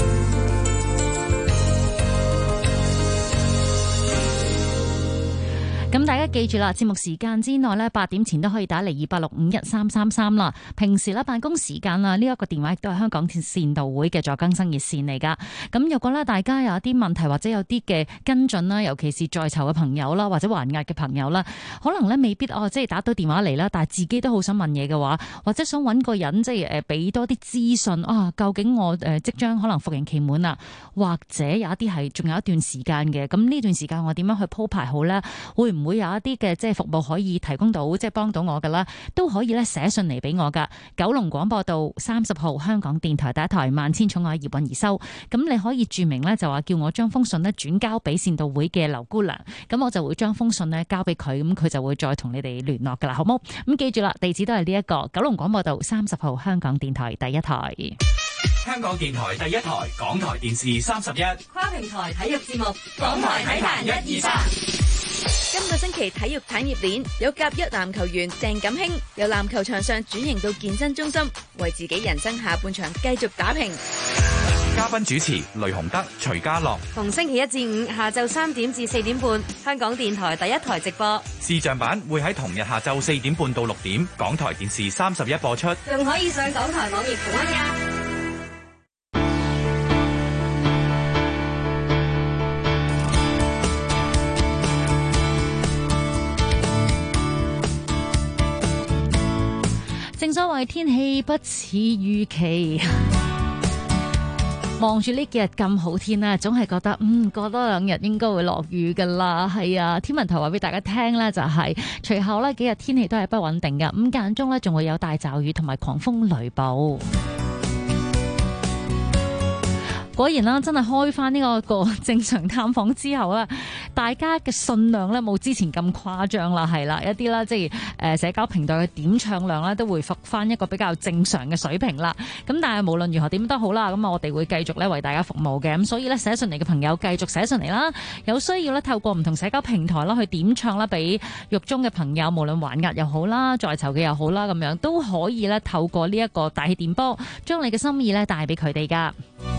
G: 咁大家記住啦，節目時間之內呢，8點前都可以打嚟28651333啦。平時呢，辦公時間啊，呢一個電話亦都係香港善導會嘅助更生熱線嚟噶。咁若果呢，大家有一啲問題或者有啲嘅跟進啦，尤其是在囚嘅朋友啦，或者還押嘅朋友啦，可能呢未必即係打到電話嚟啦，但係自己都好想問嘢嘅話，或者想揾個人即係俾多啲資訊啊，究竟我即將可能服刑期滿啦，或者有一啲係仲有一段時間嘅，咁呢段時間我點樣去鋪排好呢？會唔會有一啲嘅即係服務可以提供到，即係幫到我噶啦，都可以咧寫信嚟俾我噶。九龍廣播道30號香港電台第一台萬千寵愛葉韻儀收。咁你可以注明咧就話叫我將封信咧轉交俾善導會嘅劉姑娘，咁我就會將封信咧交俾佢，咁佢就會再同你哋聯絡噶啦，好冇？咁記住啦，地址都係呢一個九龍廣播道30號香港電台第一台。
U: 香港電台第一台，港台電視31，
V: 跨平台體育節目，港台體壇1、2、3。今個星期體育產業鏈有甲一籃球員鄭錦興由籃球場上轉型到健身中心，為自己人生下半場繼續打拼。
U: 嘉賓主持雷洪德、徐家樂。
V: 逢星期一至五下晝3點至4點半，香港電台第一台直播。
U: 視像版會喺同日下晝4點半到6點，港台電視31播出。
V: 仲可以上港台網頁重溫㗎。
G: 正所謂天氣不似預期，望住呢幾日咁好天咧，總係覺得過多2日應該會落雨噶啦。係啊，天文台話俾大家聽咧，就係隨後呢幾日天氣都係不穩定嘅，咁間中咧仲會有大驟雨同埋狂風雷暴。果然啦，真係開翻呢個正常探訪之後咧，大家嘅信量咧冇之前咁誇張啦，係啦，一啲啦即係社交平台嘅點唱量咧都回復翻一個比較正常嘅水平啦。咁但係無論如何點都好啦，咁我哋會繼續咧為大家服務嘅。咁所以咧寫信嚟嘅朋友繼續寫信嚟啦，有需要咧透過唔同社交平台啦去點唱啦，俾獄中嘅朋友，無論還押又好啦，在囚嘅又好啦，咁樣都可以咧透過呢一個大氣電波，將你嘅心意咧帶俾佢哋噶。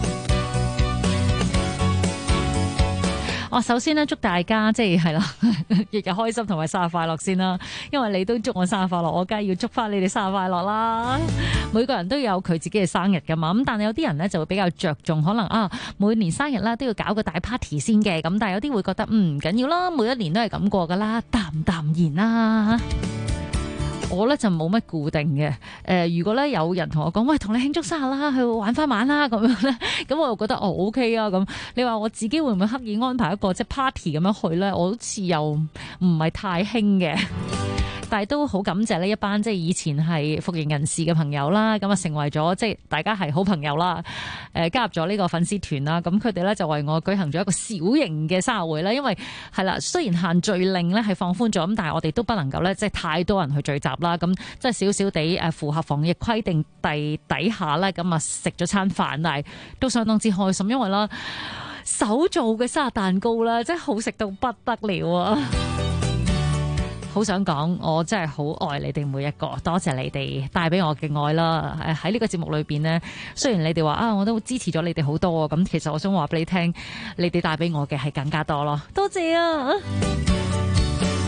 G: 我首先咧祝大家即係啦，日日開心同埋生日快樂先啦，因為你都祝我生日快樂，我梗係要祝翻你哋生日快樂啦。每個人都有佢自己嘅生日噶嘛，咁但係有啲人咧就會比較着重，可能每年生日啦都要搞個大 party 先嘅，咁但係有啲會覺得唔緊要啦，每一年都係咁過噶啦，淡然啦。我咧就冇乜固定嘅，如果咧有人同我講，喂，同你慶祝生日啦，去玩翻晚啦，咁樣咧，咁我又覺得OK 啊，咁你話我自己會唔會刻意安排一個即係 party 咁樣去咧？我好似又唔係太興嘅。但係都好感謝呢一班即係以前係服刑人士嘅朋友啦，咁啊成為咗即係大家係好朋友啦，加入咗呢個粉絲團啦，咁佢哋咧就為我舉行咗一個小型嘅生日會啦。因為係啦，雖然限聚令咧係放寬咗，咁但係我哋都不能夠咧即係太多人去聚集啦，咁即係少少地符合防疫規定底下咧，咁啊食咗餐飯，但係都相當之開心，因為啦手做嘅生日蛋糕啦，真係好食到不得了啊！好想講，我真係好愛你哋每一個，多謝你哋帶俾我嘅愛啦！喺呢個節目裏邊呢，雖然你哋話我都支持咗你哋好多，咁其實我想話俾你聽，你哋帶俾我嘅係更加多咯，多謝啊！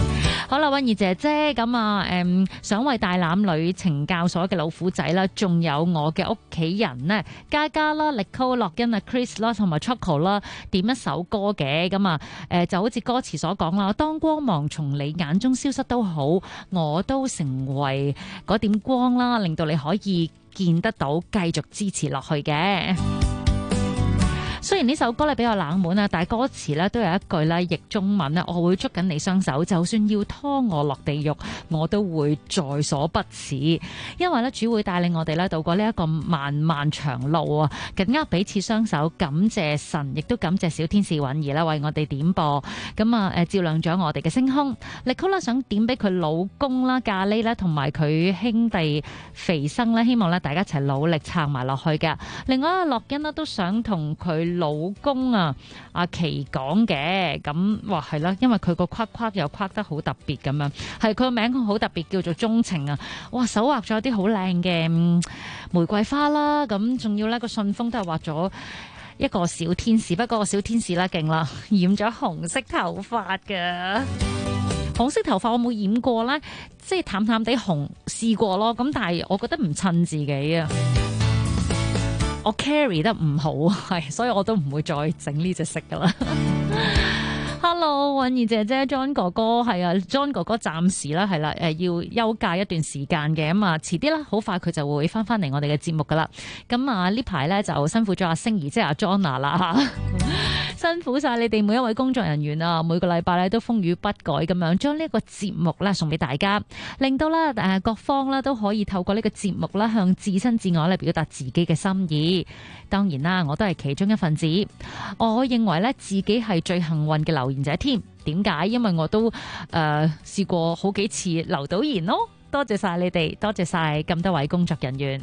G: 好啦，韻兒姐姐咁啊，想為大欖女懲教所嘅老虎仔啦，仲有我嘅屋企人呢，嘉嘉啦、力高、樂欣啊、Chris 啦同埋 Choco 啦，點一首歌嘅咁啊，就好似歌詞所講啦，當光芒從你眼中消失都好，我都成為嗰點光啦，令到你可以見得到，繼續支持落去嘅。雖然呢首歌咧比較冷門啊，但係歌詞咧都有一句咧譯中文咧，我會捉緊你雙手，就算要拖我落地獄，我都會在所不辭。因為咧主會帶領我哋咧渡過呢一個漫漫長路啊，緊握彼此雙手，感謝神，亦都感謝小天使韻兒啦，為我哋點播，咁啊照亮咗我哋嘅星空。力曲啦想點俾佢老公啦咖喱啦，同埋佢兄弟肥生啦，希望咧大家一齊努力撐埋落去嘅。另外一個樂欣啦都想同佢老公啊阿琪講嘅，咁話係啦，因為佢個框框又框得好特別咁樣，係佢個名好特別，叫做鍾情啊！哇，手畫咗啲好靚嘅玫瑰花啦，咁仲要呢個信封都係畫咗一個小天使，不過個小天使啦勁啦，染咗紅色頭髮㗎。紅色頭髮我冇染過啦，即係淡淡地紅試過咯，咁但係我覺得唔襯自己啊。我 carry 得唔好，係，所以我都唔會再整呢隻色噶啦。Hello， 韻兒姐姐 ，John 哥哥係啊 ，John 哥哥暫時啦係啦，要休假一段時間嘅，咁啊遲啲啦，好快佢就會翻嚟我哋嘅節目噶啦。咁啊呢排咧就辛苦咗阿星兒，即係阿 Jonna 啦吓。辛苦晒你哋每一位工作人員啊！每個禮拜咧都風雨不改咁樣將呢個節目咧送俾大家，令到咧各方咧都可以透過呢個節目咧向自身自我咧表達自己嘅心意。當然啦，我都係其中一份子。我認為咧自己係最幸運嘅留言者添。點解？因為我都試過好幾次留到言咯。多謝晒你哋，多謝晒咁多位工作人員。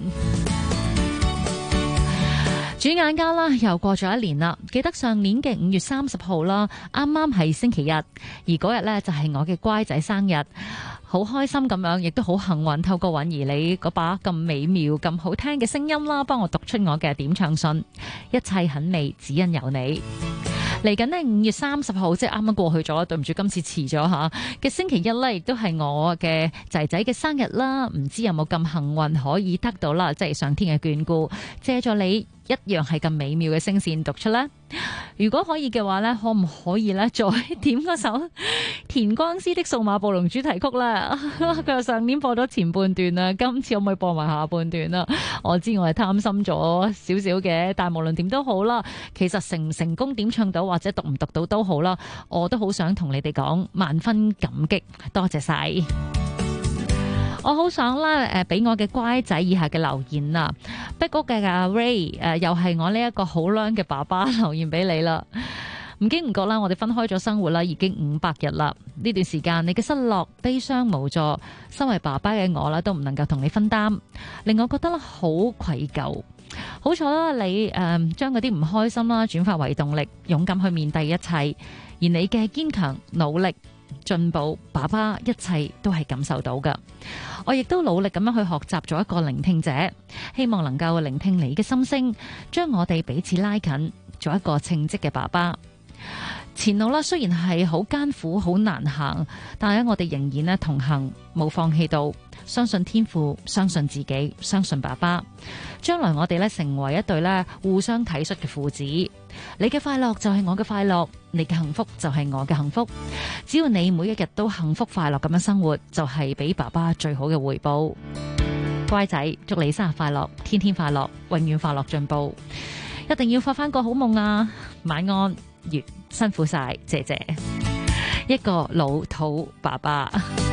G: 轉眼間啦，又過咗一年啦。記得上年嘅5月30號啦，啱啱係星期日，而嗰日呢，就係我嘅乖仔生日，好開心咁樣，亦都好幸運，透過韻兒你嗰把咁美妙、咁好聽嘅聲音啦，幫我讀出我嘅點唱信，一切很美，只因有你。嚟緊呢5月30號，即係啱啱過去咗，對唔住，今次遲咗吓嘅星期一呢，亦都係我嘅仔仔嘅生日啦。唔知有冇咁幸運可以得到啦，即係上天嘅眷顧，借咗你一樣係咁美妙嘅聲線讀出啦。如果可以嘅話呢，可唔可以呢？再點嗰首田光司的數碼暴龍主題曲啦？佢又上年播咗前半段啦，今次可唔可以播埋下半段啦？我知我係貪心咗少少嘅，但係無論點都好啦，其實成唔成功點唱到或者讀唔讀到都好啦，我都好想同你哋講萬分感激，多謝晒。我好想啦，俾我嘅乖仔以下嘅留言啊，碧屋嘅阿 Ray，又係我呢一個好靚嘅爸爸留言俾你啦。唔經唔覺啦，我哋分開咗生活啦，已經500日啦。呢段時間你嘅失落、悲傷、無助，身為爸爸嘅我啦，都唔能夠同你分擔，令我覺得好愧疚。好彩啦，你將嗰啲唔開心啦轉化為動力，勇敢去面對一切。而你嘅堅強、努力、進步，爸爸一切都係感受到㗎。我亦都努力咁樣去學習做一個聆聽者，希望能夠聆聽你嘅心聲，將我哋彼此拉近，做一個稱職嘅爸爸。前路啦，雖然係好艱苦、好難行，但係我哋仍然咧同行，冇放棄到，相信天父，相信自己，相信爸爸。將來我哋咧成為一對咧互相體恤嘅父子。你嘅快樂就係我嘅快樂，你嘅幸福就係我嘅幸福。只要你每一日都幸福快樂咁樣生活，就係俾爸爸最好嘅回報。乖仔，祝你生日快樂，天天快樂，永遠快樂進步。一定要發翻個好夢啊！晚安，月辛苦晒，謝謝。一個老土爸爸。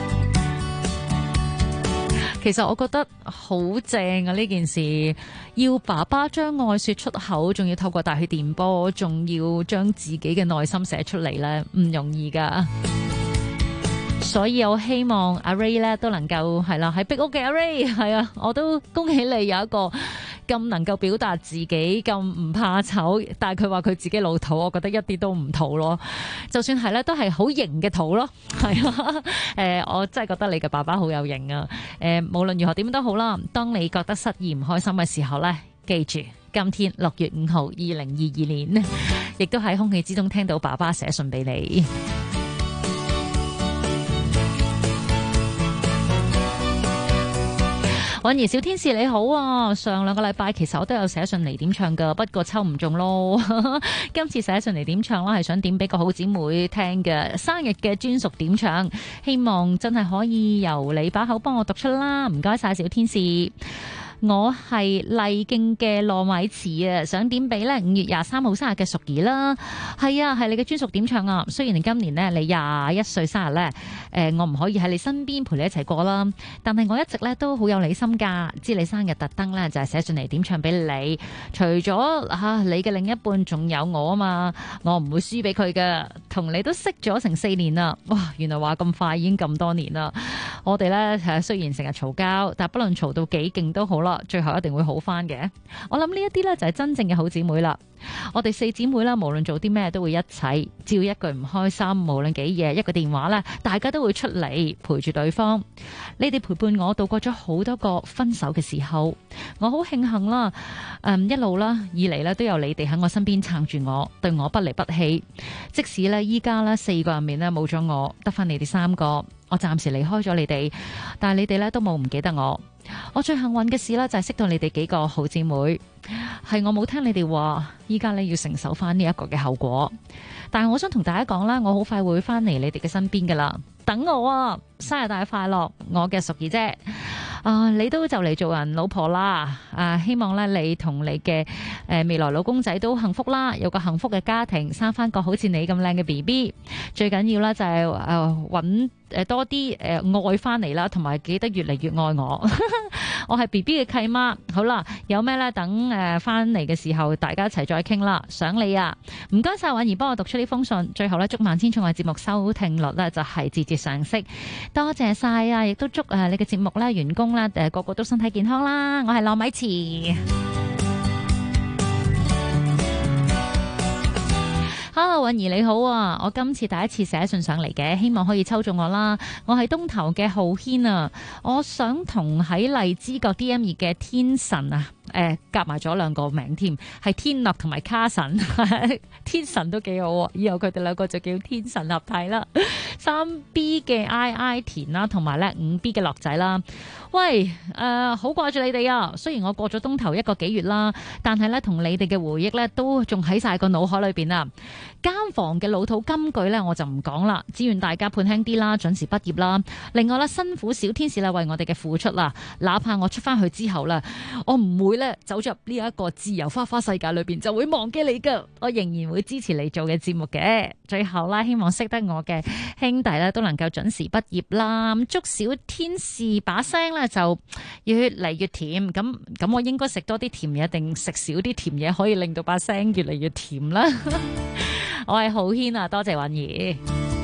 G: 其實我覺得好正啊！呢件事要爸爸將愛說出口，仲要透過大氣電波，仲要將自己嘅內心寫出嚟呢，唔容易噶。所以我希望阿 Ray 咧都能夠係啦，喺碧屋嘅阿 Ray 係啊，我都恭喜你有一個咁能夠表達自己，咁唔怕醜。但係佢話佢自己老土，我覺得一啲都唔土咯。就算係咧，都係好型嘅土咯。係啊，我真係覺得你嘅爸爸好有型啊。無論如何點都好啦，當你覺得失意唔開心嘅時候咧，記住今天6月5號2022年，亦都喺空氣之中聽到爸爸寫信俾你。 韻兒小天使你好啊！上2個禮拜其實我都有寫信嚟點唱噶，不過抽唔中咯。今次寫信嚟點唱啦，係想點俾個好姊妹聽嘅生日嘅專屬點唱，希望真係可以由你把口幫我讀出啦。唔該晒小天使。我係麗徑嘅糯米糍啊，想點俾咧5月23號生日嘅淑儀啦。係啊，係你嘅專屬點唱啊。雖然你今年咧你21歲生日咧，我唔可以喺你身邊陪你一齊過啦，但係我一直咧都好有你心㗎。知你生日特登咧就係寫信嚟點唱俾你。除咗你嘅另一半，仲有我啊嘛，我唔會輸俾佢㗎。同你都識咗成4年啦，哇！原來話咁快已經咁多年啦。我哋咧雖然成日嘈交，但不論嘈到幾勁都好啦，最後一定會好翻嘅。我諗呢一啲咧就係真正嘅好姊妹啦。我哋4姊妹啦，無論做啲咩都會一齊。只要一句唔開心，無論幾夜，一個電話咧，大家都會出嚟陪住對方。你哋陪伴我度過咗好多個分手嘅時候，我好慶幸啦。一路啦以嚟咧都有你哋喺我身邊撐住我，對我不離不棄。即使咧依家咧4個入面咧冇咗我，得翻你哋3個，我暫時離開咗你哋，但係你哋咧都冇唔記得我。我最幸運嘅事咧就係識到你哋幾個好姊妹，係我冇聽你哋話，依家咧要承受翻呢一個嘅後果。但係我想同大家講啦，我好快會翻嚟你哋嘅身邊噶啦，等我啊！生日大快樂，我嘅淑儀姐。你都就嚟做人老婆啦，希望咧你同你嘅未來老公仔都幸福啦，有個幸福嘅家庭，生翻個好似你咁靚嘅 BB。最緊要咧就係揾多啲愛翻嚟啦，同埋記得越嚟越愛我。我係 BB 嘅契媽。好啦，有咩咧等翻嚟嘅時候，大家一齊再傾啦。想你啊，唔該晒韻兒幫我讀出呢封信。最後咧祝萬千寵愛節目收聽率咧就係節節上升，多謝晒啊！亦都祝你嘅節目咧員工啦個個都身體健康啦。我係糯米糍。Hello，韻兒你好啊！我今次第一次寫信上嚟嘅，希望可以抽中我啦。我係東頭嘅浩軒啊，我想同喺荔枝角 DM2嘅天神啊，夾埋咗2個名添，係天樂同埋卡神，天神都幾好啊！以後佢哋2個就叫天神合體啦。3B 嘅 II 田啦，同埋咧5B 嘅樂仔啦。喂，好掛住你哋啊！雖然我過咗東頭1個幾月啦，但係咧同你哋嘅回憶咧都仲喺晒個腦海裏邊啊！監房嘅老土金句咧我就唔講啦，只願大家判輕啲啦，準時畢業啦。另外啦，辛苦小天使啦為我哋嘅付出啦，哪怕我出翻去之後啦，我唔會咧走入呢一個自由花花世界裏邊就會忘記你噶，我仍然會支持你做嘅節目嘅。最後啦，希望識得我嘅兄弟咧都能夠準時畢業啦。祝小天使把聲咧就越嚟越甜，咁我應該食多啲甜嘢定食少啲甜嘢可以令到把聲越嚟越甜啦？我係浩軒啊，多謝韻兒。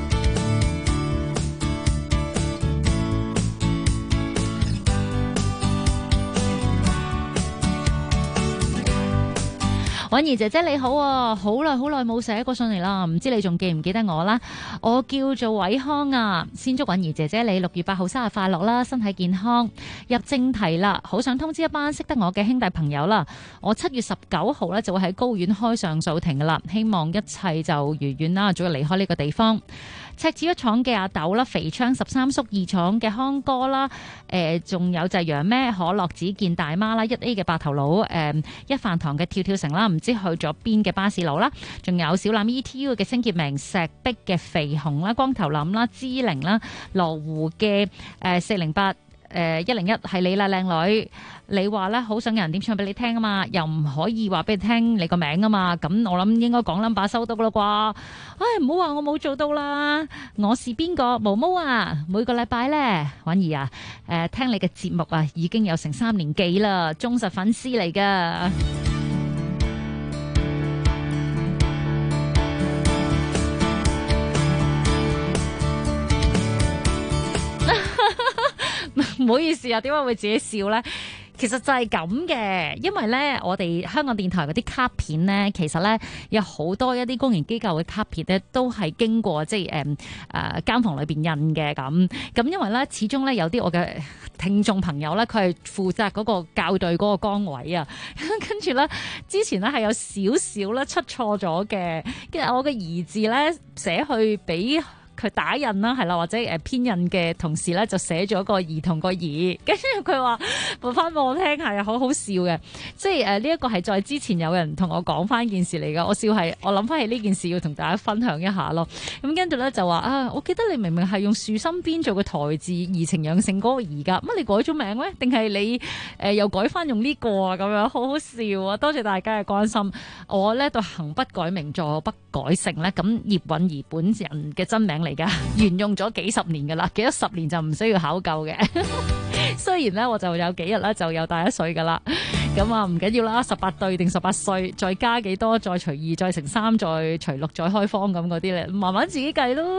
G: 韻兒姐姐你好啊，好耐冇寫過信嚟啦，唔知你仲記唔記得我啦？我叫做偉康啊，先祝韻兒姐姐你6月8號生日快樂啦，身體健康。入正題啦，好想通知一班識得我嘅兄弟朋友啦，我7月19號咧就會喺高院開上訴庭噶啦，希望一切就如願啦，早日離開呢個地方。赤子一廠嘅阿豆啦，肥昌13叔2廠嘅康哥啦，仲有就係楊咩可樂子健大媽啦，1A 嘅白頭佬，一飯堂嘅跳跳城啦，唔知去咗邊嘅巴士佬啦，仲有小欖 ETU 嘅星傑明、石壁嘅肥紅啦、光頭林啦、芝玲啦、羅湖嘅408。101係你啦，靚女，你話咧好想有人點唱俾你聽啊嘛，又唔可以話俾你聽你個名啊嘛，咁我諗應該講冧把收到啦啩，唉唔好話我冇做到啦，我是邊個毛毛啊，每個禮拜咧韻兒啊，聽你嘅節目啊已經有成3年幾啦，忠實粉絲嚟噶。唔好意思啊，點解會自己笑呢？其實就係咁嘅，因為咧，我哋香港電台嗰啲卡片咧，其實咧有好多一啲公營機構嘅卡片咧，都係經過即係監房裏邊印嘅咁。因為咧，始終咧有啲我嘅聽眾朋友咧，佢係負責嗰個校對嗰個崗位啊，跟住咧之前咧係有少少咧出錯咗嘅，跟住我嘅兒子咧寫去俾佢打印啦，係啦，或者編印嘅同事咧就寫咗個兒童個兒，跟住佢話播翻俾我聽，係好好笑嘅。即係呢一個係在之前有人同我講翻件事嚟噶，我笑係我諗翻起呢件事要同大家分享一下咯。咁跟住咧就話啊，我記得你明明係用豎心邊做個台字，怡情養性嗰個兒噶，乜你改咗名咩？定係你又改翻用呢個啊？咁樣好好笑啊！多謝大家嘅關心。我咧都行不改名，坐不改姓咧。咁葉韻儀本人嘅真名嚟噶，沿用咗幾十年噶啦，幾多10年就唔需要考究嘅。雖然咧我就有幾日咧就有大1歲噶啦，咁啊唔緊要啦，18對定18歲，再加幾多，再除2，再乘3，再除6，再開方咁嗰啲咧，慢慢自己計咯。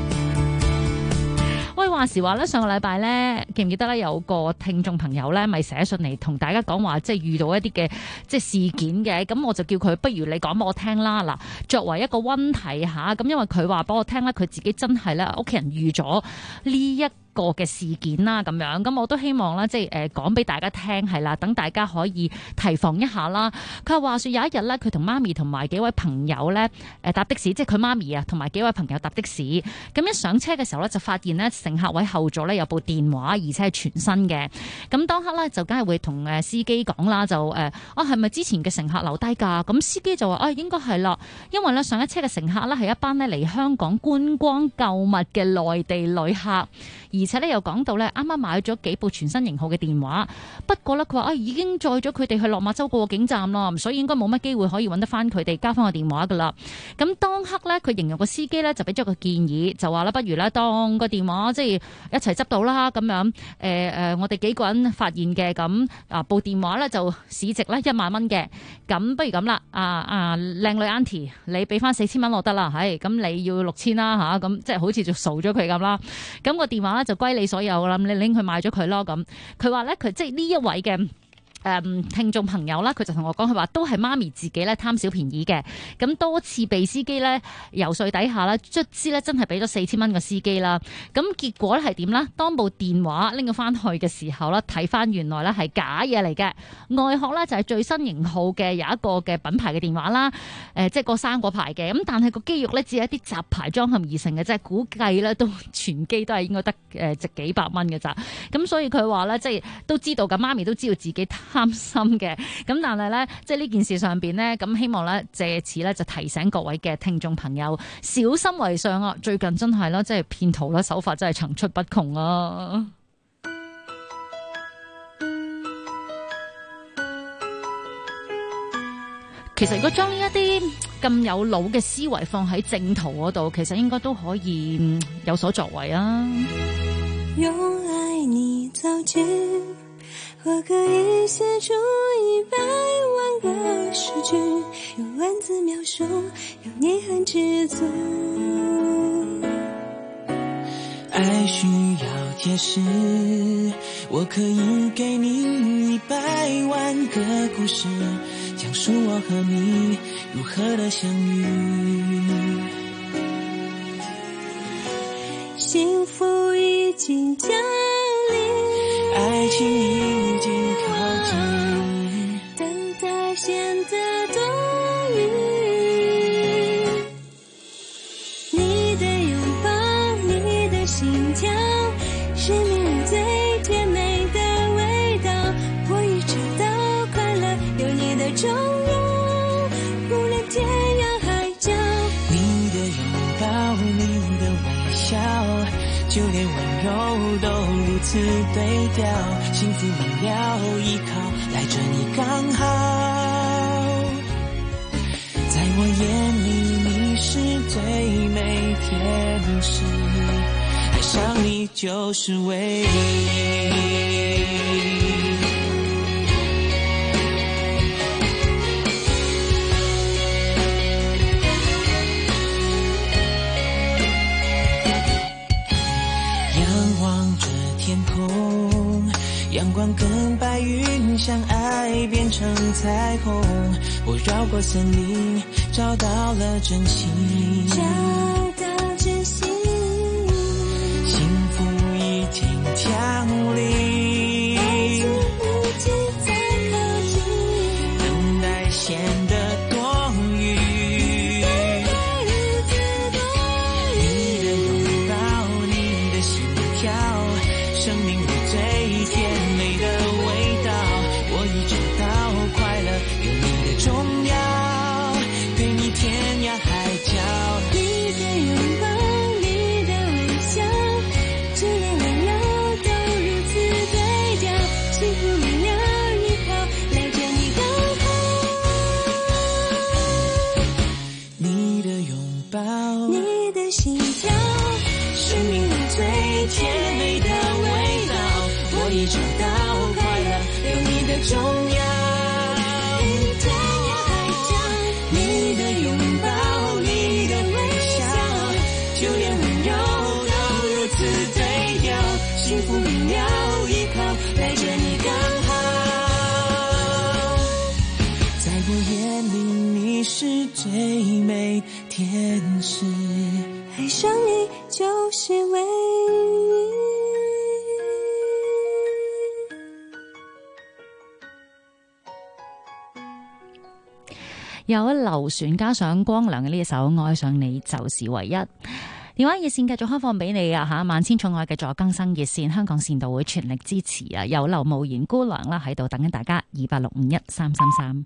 G: 喂，話時話咧，上個禮拜咧，記唔記得咧有個聽眾朋友咧，咪寫信嚟同大家講話，即係遇到一啲嘅即係事件嘅，咁我就叫佢不如你講俾我聽啦。嗱，作為一個溫題吓，咁因為佢話俾我聽咧，佢自己真係咧屋企人遇咗呢一個嘅事件啦，咁樣，咁我都希望啦，即係講俾大家聽係啦，等大家可以提防一下啦。佢話說有一日咧，佢同媽咪同埋幾位朋友咧，搭的士，即係佢媽咪啊，同埋幾位朋友搭的士，咁一上車嘅時候咧，就發現咧乘客位後座咧有部電話，而且係全新嘅。咁當刻咧就梗係會同司機講啦，就係咪之前嘅乘客留低㗎？咁司機就話應該係啦，因為咧上一車嘅乘客咧係一班咧嚟香港觀光購物嘅內地旅客。而且咧又講到咧，啱啱買咗幾部全新型號嘅電話，不過咧佢話已經載咗佢哋去落馬洲過境站啦，所以應該冇乜機會可以揾得翻佢哋交翻個電話噶啦。咁當刻咧，佢形容個司機咧就俾咗個建議，就話啦，不如咧當個電話即係一齊執到啦咁樣。我哋幾個人發現嘅，咁部電話咧就市值咧1萬蚊嘅，咁不如咁啦，靚女 Auntie 你俾翻4000蚊我得啦，係咁你要6000啦嚇，咁即係好似就掃咗佢咁啦。咁個電話就歸你所有啦，你拎去買咗佢咯。咁佢話咧，佢即係呢一位嘅聽眾朋友啦，佢就同我講，佢話都係媽咪自己咧貪小便宜嘅，咁多次被司機咧游說底下啦，卒之咧真係俾咗4000蚊個司機啦。咁結果咧係點啦？當部電話拎咗翻去嘅時候咧，睇翻原來咧係假嘢嚟嘅，外殼咧就係最新型號嘅有一個嘅品牌嘅電話啦，即係個生果牌嘅，咁但係個機肉咧只係一啲雜牌裝嵌而成嘅啫，估計咧都全機都係應該得值幾百蚊嘅咋。咁所以佢話咧，即係都知道㗎，媽咪都知道自己貪心嘅，咁但係咧，即係呢件事上邊呢，咁希望咧借此咧就提醒各位嘅聽眾朋友小心為上啊！最近真係啦，即係騙徒啦，手法真係層出不窮啊！其實如果將呢一啲咁有腦嘅思維放喺正途嗰度，其實應該都可以有所作為啊！
D: 用愛你造句，我可以寫出100萬個詩句，用文字描述，有你很知足。
P: 愛需要解釋，我可以給你100萬個故事，講述我和你如何的相遇。
D: 幸福已經降臨，
P: 愛情已經靠近，
D: 等待顯得多餘。你的擁抱，你的心跳，是命運最甜美的味道。我已知道快樂有你的重要，無論天涯海角。
P: 你的擁抱，你的微笑，就連溫柔都如此對調，幸福沒了依靠，來着你剛好。在我眼裡你是最美天使，愛上你就是唯一。陽光跟白雲相愛變成彩虹，我繞過森林找到了真心，
D: 找到真心，
P: 幸福已經降臨，
D: 愛情已經在靠近，
P: 等待顯得多餘，
D: 你的擁
P: 眼里你是最美天使，
D: 爱上你就是唯一。
G: 有流船加上光良嘅呢一首《愛上你就是唯一》。電話熱線繼續開放俾你啊嚇！萬千寵愛繼續更新熱線，香港善導會全力支持啊！有劉慕賢姑娘啦喺度等緊大家，28613333。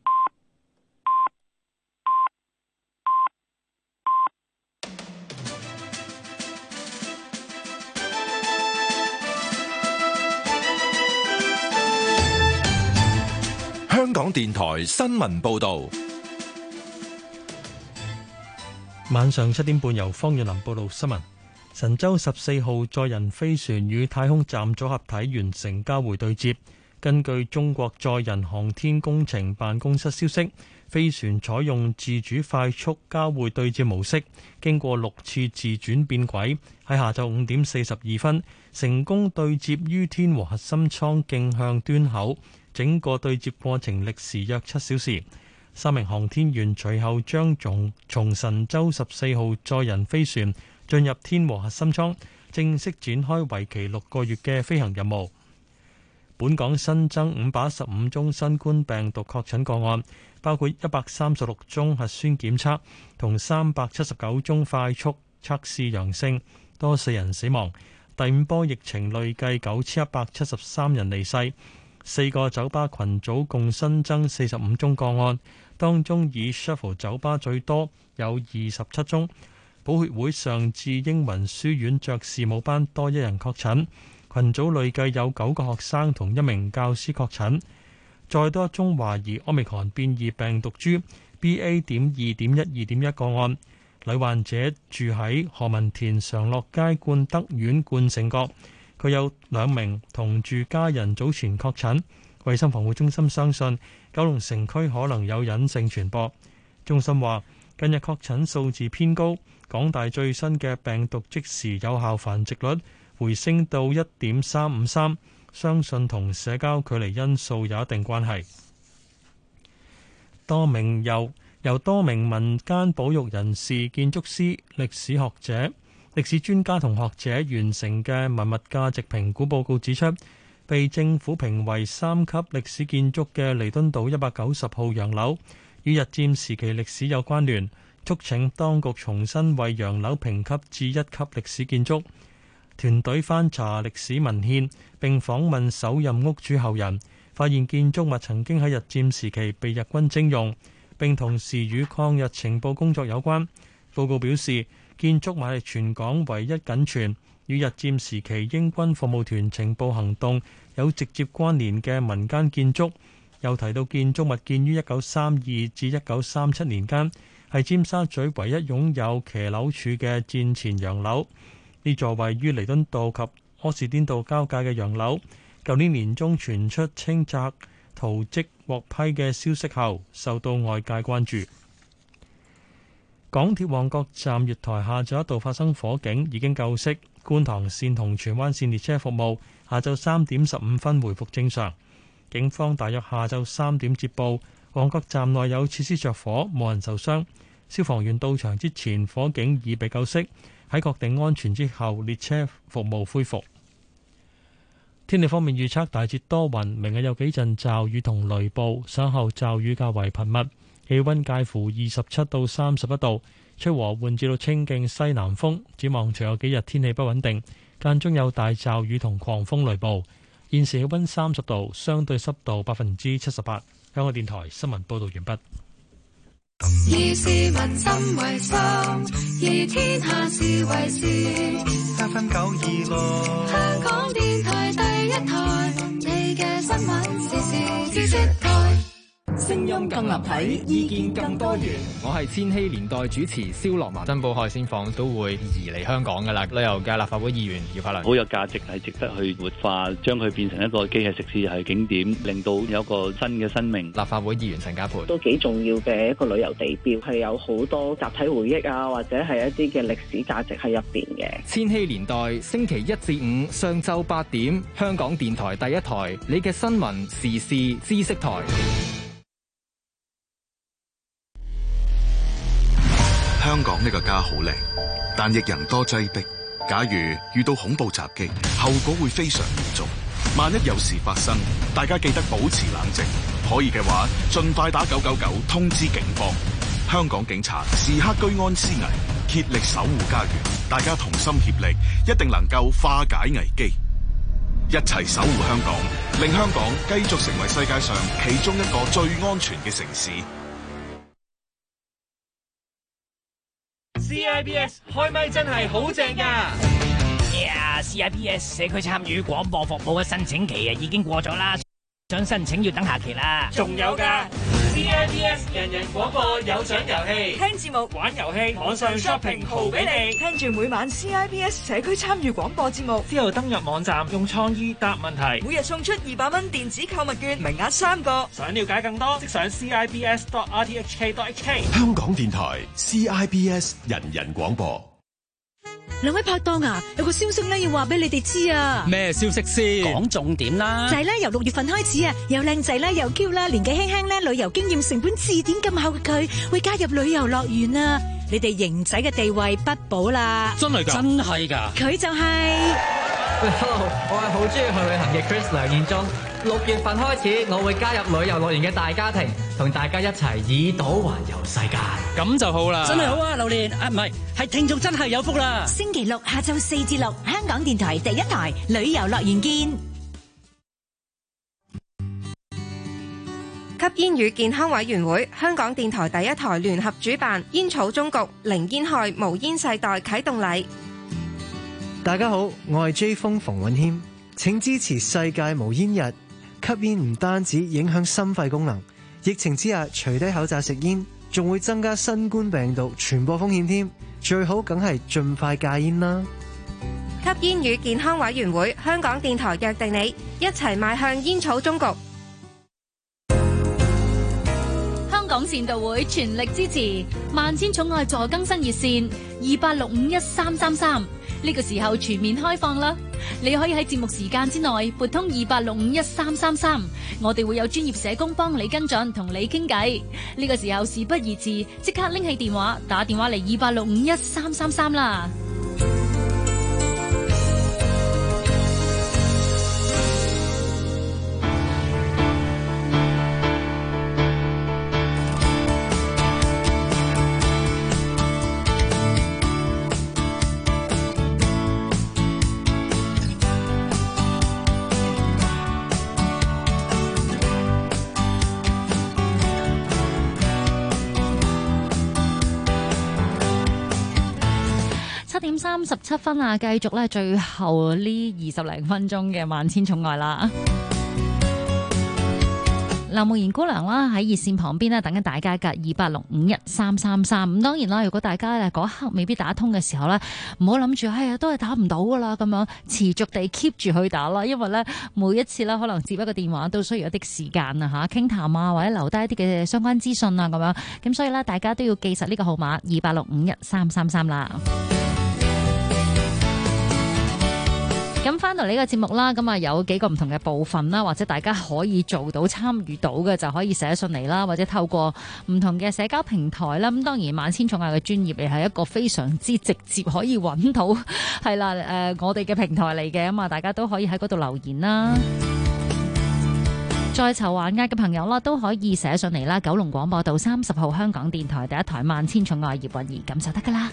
E: 香港電台新聞報導。
C: 晚上7點半，由方遠林報道新聞。神舟14號載人飛船與太空站組合體完成交會對接。根據中國載人航天工程辦公室消息，飛船採用自主快速交會對接模式，經過6次自轉變軌，喺下晝5點42分成功對接於天和核心艙徑向端口。整個對接過程歷時約7小時。3名航天員隨後將從神舟14號載人飛船進入天和核心艙，正式展開為期6個月嘅飛行任務。本港新增515宗新冠病毒確診個案，包括136宗核酸檢測同379宗快速測試陽性，多4人死亡。第5波疫情累計9173人離世。4個酒吧群組共新增45宗個案。當中以 Shuffle 酒吧最多，有27宗。寶血會上智英文書院爵士舞班多1人確診，群組累計有9個學生同1名教師確診。再多一宗懷疑Omicron變異病毒株 BA.2.12.1 個案，女患者住喺何文田常樂街冠德苑冠盛閣，佢有2名同住家人早前確診。衛生防護中心相信九龍城區可能有隱性傳播。中心話近日確診數字偏高，港大最新嘅病毒即時有效繁殖率回升到 1.353， 相信同社交距離因素有一定關係。由多名民間保育人士、建築師、歷史學者、歷史專家同學者完成嘅文物價值評估報告指出，被政府評為3級歷史建築嘅彌敦道190號洋樓，與日佔時期歷史有關聯，促請當局重新為洋樓評級至1級歷史建築。團隊翻查歷史文獻並訪問首任屋主後人，發現建築物曾經喺日佔時期被日軍徵用，並同時與抗日情報工作有關。報告表示，建築物係全港唯一僅存與日佔時期英軍服務團情報行動有直接關聯嘅民間建築。又提到建築物建於1932至1937年間，係尖沙咀唯一擁有騎樓柱嘅戰前洋樓。呢座位於彌敦道及柯士甸道交界嘅洋樓，舊年年中傳出清拆圖則獲批嘅消息後，受到外界關注。港鐵旺角站月台下晝一度發生火警，已經救熄。觀塘線同荃灣線列車服務下晝3點15分回復正常。警方大約下晝3點接報，旺角站內有設施着火，冇人受傷。消防員到場之前，火警已被救熄。喺確定安全之後，列車服務恢復。天氣方面預測大致多雲，明日有幾陣驟雨同雷暴，稍後驟雨較為頻密。氣溫介乎27到31度，吹和緩至到清勁西南風。展望隨後幾日天氣不穩定，間中有大驟雨同狂風雷暴。現時氣溫30度，相對濕度78%。香港電台新聞報道完畢。
D: 以市民心為心，以天下事為事。
P: FM 926，
D: 香港電台第一台，你嘅新聞時事知識台。
F: 聲音更立體，意見更多元。我係千禧年代主持蕭樂文。珍寶海鮮舫都會移嚟香港噶啦。旅遊界立法會議員姚柏良，
W: 好有價值，係值得去活化，將佢變成一個機械食肆係景點，令到有一個新嘅生命。
F: 立法會議員陳家培
X: 都幾重要嘅一個旅遊地標，係有好多集體回憶啊，或者係一啲嘅歷史價值喺入邊嘅。
F: 千禧年代星期1至5上晝8點，香港電台第一台，你嘅新聞時事知識台。
I: 香港呢個家好靚，但亦人多擠迫。假如遇到恐怖襲擊，後果會非常嚴重。萬一有事發生，大家記得保持冷靜，可以嘅話盡快打999通知警方。香港警察時刻居安思危，竭力守護家園，大家同心協力，一定能夠化解危機，一齊守護香港，令香港繼續成為世界上其中一個最安全嘅城市。
J: CIBS 開咪真係好正㗎！呀 CIBS 社區參與廣播服務嘅申請期已經過咗啦，想申請要等下期啦。仲有㗎 CIBS 人人廣播有獎遊戲，
K: 聽節目、
J: 玩遊戲、網上 shopping 豪俾你。
K: 聽住每晚 CIBS 社區參與廣播節目，
J: 之後登入網站用創意答問題，
K: 每日送出200蚊電子購物券，名額3個。
J: 想了解更多，即上 CIBS.RTHK.HK。
T: 香港電台 CIBS 人人廣播。
B: 兩位拍檔啊，有個消息咧要話俾你哋知啊！
J: 咩消息先？講重點啦！
B: 就係咧由6月份開始啊，又靚仔啦，又 Q 啦，年紀輕輕咧，旅遊經驗成本字典咁厚嘅佢，會加入旅遊樂園啊！你哋型仔嘅地位不保啦！
J: 真係㗎！真係㗎！
B: 佢就係、
L: Hello， 我係好中意去旅行嘅 Chris 梁彥忠。6月份開始，我會加入旅遊樂園嘅大家庭，同大家一齊以島環遊世界。
J: 咁就好啦！
K: 真係好啊，榴蓮啊，唔係，係聽眾真係有福啦！
B: 星期六下晝4至6，香港電台第一台旅遊樂園見。
Y: 吸煙與健康委員會、香港電台第一台聯合主辦煙草終局零煙害無煙世代啟動禮。
Z: 大家好，我係 J 風馮允謙，請支持世界無煙日。吸煙唔單止影響心肺功能，疫情之下除低口罩食煙，仲會增加新冠病毒傳播風險添。最好梗係盡快戒煙啦。
Y: 吸煙與健康委員會、香港電台約定你一齊邁向煙草終局。
B: 香港善道會全力支持萬千寵愛助更生熱線28651333，呢個時候全面開放啦！你可以喺節目時間之內撥通28651333，我哋會有專業社工幫你跟進，同你傾偈。呢個時候事不宜遲，即刻拎起電話打電話嚟28651333啦！7:37分啊！繼續咧，最後呢20零分鐘嘅萬千寵愛啦。劉慕賢姑娘啦，喺熱線旁邊咧等緊大家㗎，28651333。咁當然啦，如果大家咧嗰刻未必打通嘅時候咧，唔好諗住都係打唔到噶啦，咁樣持續地 keep 住去打啦。因為咧每一次咧可能接一個電話都需要一啲時間啊嚇，傾談啊或者留低一啲嘅相關資訊啊咁樣。咁所以咧大家都要記實呢個號碼28651333啦。咁翻到嚟呢個節目啦，咁啊有幾個唔同嘅部分啦，或者大家可以做到參與到嘅，就可以寫信嚟啦，或者透過唔同嘅社交平台啦。咁當然萬千寵愛嘅專業亦係一個非常之直接可以揾到係啦，我哋嘅平台嚟嘅，咁啊大家都可以喺嗰度留言啦。在囚還押嘅朋友啦，都可以寫信嚟啦。九龍廣播道30號香港電台第一台萬千寵愛葉韻儀，咁就得噶啦。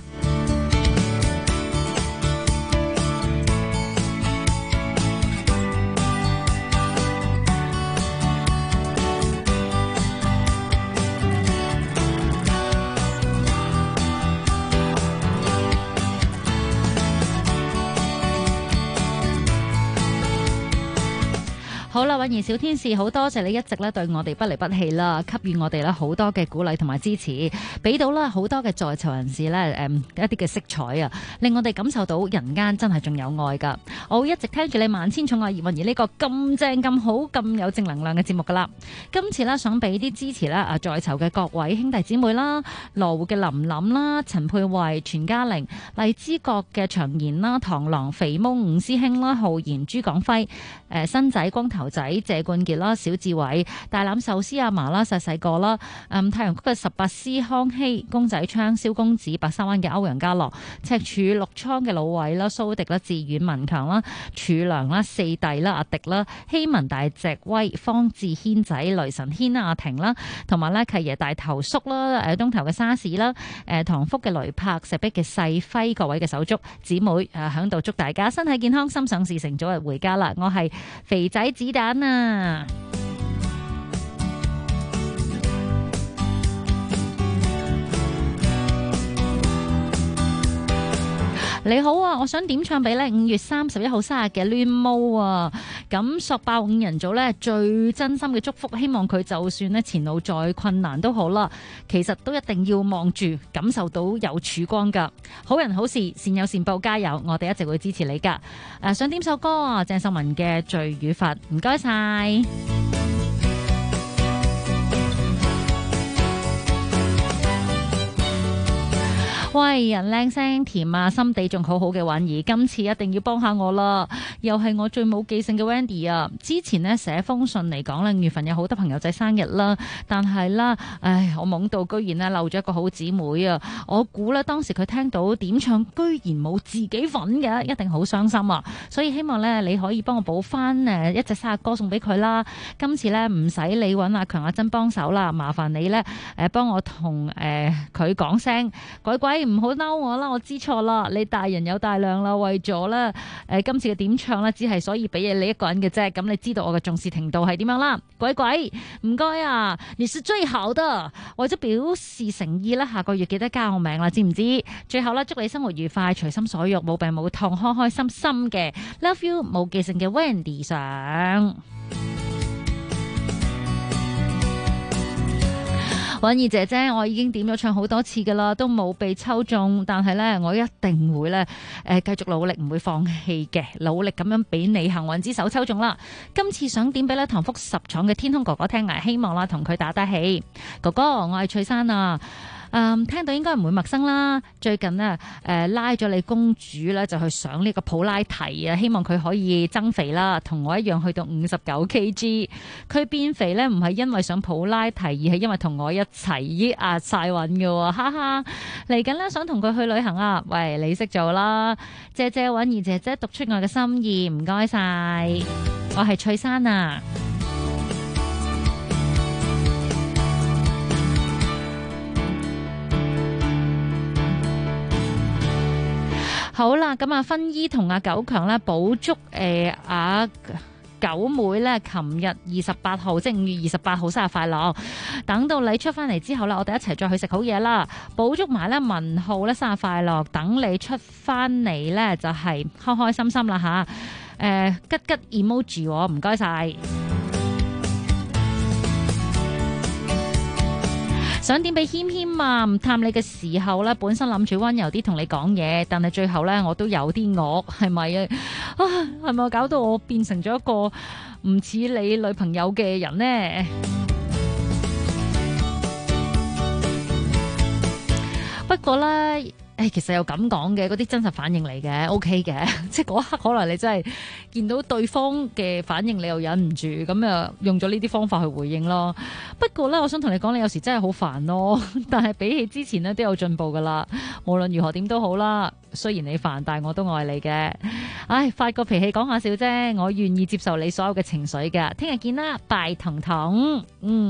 B: 好啦，韻儀小天使，好多謝你一直咧對我哋不離不棄啦，給予我哋咧好多嘅鼓勵同埋支持，俾到啦好多嘅在囚人士咧一啲嘅色彩啊，令我哋感受到人間真係仲有愛噶。我會一直聽住你萬千寵愛葉韻儀呢個咁正咁好咁有正能量嘅節目噶啦。今次咧想俾啲支持啦在囚嘅各位兄弟姊妹啦，羅湖嘅林林啦、陳佩慧、全嘉玲、荔枝角嘅長賢啦、螳螂、肥毛五師兄啦、浩然、朱廣輝、新仔、光頭仔、
G: 謝冠傑啦、小志偉、大欖壽司阿嫲啦、細細個啦、太陽谷嘅18師康熙、公仔昌、蕭公子、白沙灣嘅歐陽家樂、赤柱陸倉嘅老偉啦、蘇迪啦、志遠文強啦、柱良啦、四弟啦、阿迪啦、希文大隻威、方志軒仔、雷神軒阿婷啦，同埋咧契爺大頭叔啦、東頭嘅沙士啦、唐福嘅雷柏、石壁嘅細輝，各位嘅手足姊妹響度祝大家身體健康、心想事成，早日回家啦！我係肥仔子彈啊！你好啊，我想點唱俾咧5月31號生日嘅攣毛啊！咁索爆5人組咧最真心嘅祝福，希望佢就算咧前路再困難都好啦，其實都一定要望住感受到有曙光噶。好人好事，善有善報，加油！我哋一直會支持你噶。想點首歌啊？鄭秀文嘅《罪與罰》，唔該晒。喂，人靚聲甜啊，心地仲好好嘅婉兒，今次一定要幫下我啦！又係我最冇記性嘅 Wendy 啊！之前呢寫封信嚟講咧，5月份有好多朋友仔生日啦，但係啦，我懵到居然咧漏咗一個好姊妹啊！我估咧當時佢聽到點唱，居然冇自己份嘅，一定好傷心啊！所以希望咧你可以幫我補翻一隻生日歌送俾佢啦。今次咧唔使你揾阿強阿珍幫手啦，麻煩你咧幫我同佢講聲鬼鬼。唔好嬲我啦，我知錯啦。你大人有大量啦，為咗咧今次嘅點唱咧，只係所以俾你一個人嘅啫。咁你知道我嘅重視程度係點樣啦？鬼鬼唔該啊，你是最好的。為咗表示誠意啦，下個月記得加我名啦，知唔知？最後咧，祝你生活愉快，隨心所欲，冇病冇痛，開開心心嘅。Love you， 冇記性嘅 Wendy 上。婉兒姐姐，我已經點咗唱好多次噶啦，都冇被抽中，但係呢，我一定會呢繼續努力，唔會放棄嘅，努力咁樣俾你幸運之手抽中啦。今次想點俾呢唐福十廠嘅天空哥哥聽啊，希望啦同佢打打氣。哥哥，我係翠珊啊。聽到應該唔會陌生啦。最近呢，拉咗你公主咧就去上呢個普拉提啊，希望佢可以增肥啦，同我一樣去到59 kg。佢變肥咧唔係因為上普拉提，而係因為同我一齊壓晒韻嘅，哈哈！嚟緊咧想同佢去旅行啊，喂，你識做啦，謝謝婉兒姐姐讀出我嘅心意，唔該晒。我係翠珊啊。好啦，咁啊，芬姨同阿九強咧補祝阿九妹咧，琴日28號，即係5月28號生日快樂。等到你出翻嚟之後咧，我哋一齊再去食好嘢啦。補祝埋咧文浩咧生日快樂，等你出翻嚟咧就係開開心心啦吓。吉吉 emoji 我唔該晒。想點俾謙謙啊？探你嘅時候咧，本身諗住溫柔啲同你講嘢，但係最後咧我都有啲惡，係咪啊？係咪搞到我變成咗一個唔似你女朋友嘅人呢？不過咧，其實又咁講嘅，嗰啲真實反應嚟嘅 ，OK 嘅，即係嗰一刻可能你真係見到對方嘅反應，你又忍唔住，咁啊用咗呢啲方法去回應咯。不過咧，我想同你講，你有時真係好煩咯，但係比起之前咧都有進步噶啦。無論如何點都好啦，雖然你煩，但係我都愛你嘅。唉，發個脾氣講下笑啫，我願意接受你所有嘅情緒㗎。聽日見啦，拜彤彤。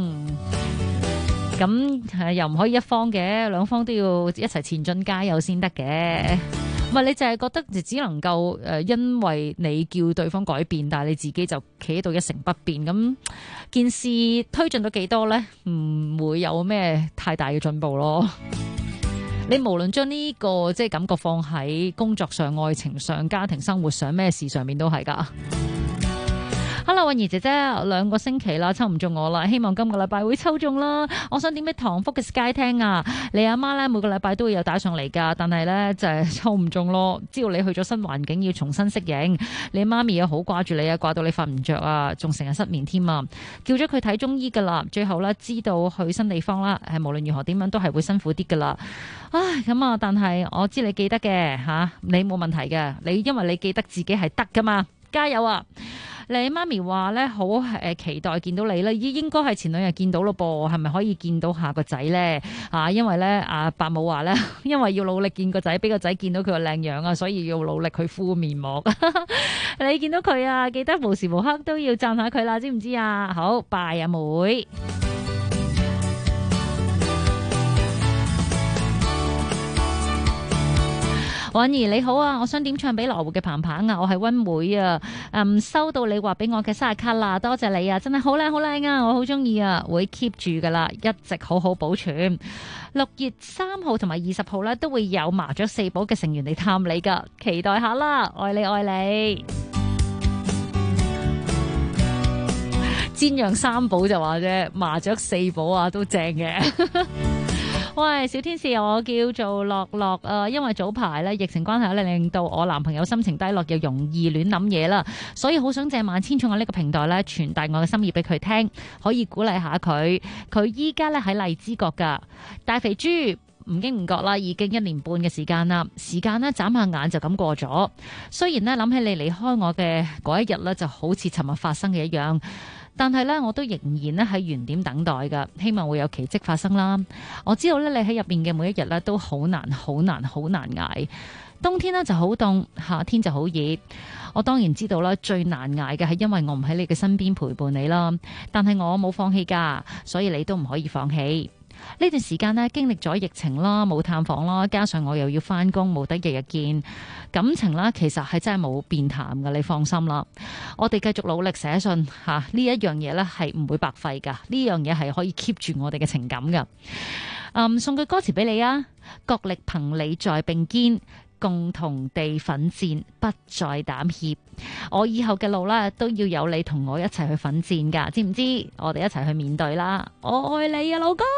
G: 咁又唔可以一方嘅，兩方都要一齊前進加油先得嘅。唔係你就係覺得就只能夠因為你叫對方改變，但係你自己就企喺度一成不變。咁件事推進到幾多呢？唔會有咩太大嘅進步咯。你無論將呢個即係感覺放喺工作上、愛情上、家庭生活上，咩事上面都係噶。Hello， 韻兒姐姐，2個星期啦，抽唔中我啦，希望今個禮拜會抽中啦。我想點俾唐福嘅 Sky 聽啊？你阿媽咧每個禮拜都會有打上嚟噶，但係咧就係抽唔中咯。知道你去咗新環境要重新適應，你媽咪又好掛住你啊，掛到你瞓唔着啊，仲成日失眠添啊。叫咗佢睇中醫噶啦，最後咧知道去新地方啦，係無論如何點樣都係會辛苦啲噶啦。唉，咁啊，但係我知你記得嘅吓，你冇問題嘅，你因為你記得自己係得噶嘛，加油啊！ 你媽咪話咧好期待見到你啦，應該係前兩日見到咯噃，係咪可以見到下個仔咧？因為咧阿伯母話咧，因為要努力見個仔，俾個仔見到佢個靚樣啊，所以要努力去敷面膜。你見到佢啊，記得無時無刻都要讚下佢啦，知唔知啊？好，拜阿妹。婉兒你好啊，我想點唱俾羅湖嘅鵬鵬啊，我係溫妹啊，收到你話俾我嘅生日卡啦，多謝你啊，真係好靚好靚啊，我好中意啊，會 keep 住噶啦，一直好好保存。6月3號同埋20號咧都會有麻雀4寶嘅成員嚟探你噶，期待下啦，愛你愛你。煎釀3寶就話啫，麻雀4寶啊都正嘅。喂，小天使，我叫做樂樂啊，因為早排咧疫情關係咧，令到我男朋友心情低落，又容易亂諗嘢啦，所以好想借萬千寵愛呢個平台咧，傳遞我嘅心意俾佢聽，可以鼓勵下佢。佢依家咧喺荔枝角噶，大肥豬唔經唔覺啦，已經1年半嘅時間啦，時間呢眨下眼就咁過咗。雖然呢諗起你離開我嘅嗰一日呢，就好似尋日發生嘅一樣。但係咧，我都仍然咧喺原點等待噶，希望會有奇蹟發生啦。我知道咧，你喺入邊嘅每一日咧都好難、好難、好難捱。冬天呢就好凍，夏天就好熱。我當然知道啦，最難捱嘅係因為我唔喺你嘅身邊陪伴你啦。但係我冇放棄噶，所以你都唔可以放棄。呢段時間呢，經歷咗疫情啦，冇探訪啦，加上我又要返工，冇得日日見，感情啦，其實係真係冇變淡㗎，你放心啦。我哋繼續努力寫信吓，呢一樣嘢呢係唔會白費㗎，呢樣嘢係可以 keep 住我哋嘅情感㗎。送句歌詞俾你啊，角力憑你在並肩，共同地奮戰，不再膽怯。我以後嘅路啦，都要有你同我一齊去奮戰㗎，知唔知？我哋一齊去面對啦！我愛你啊，老公！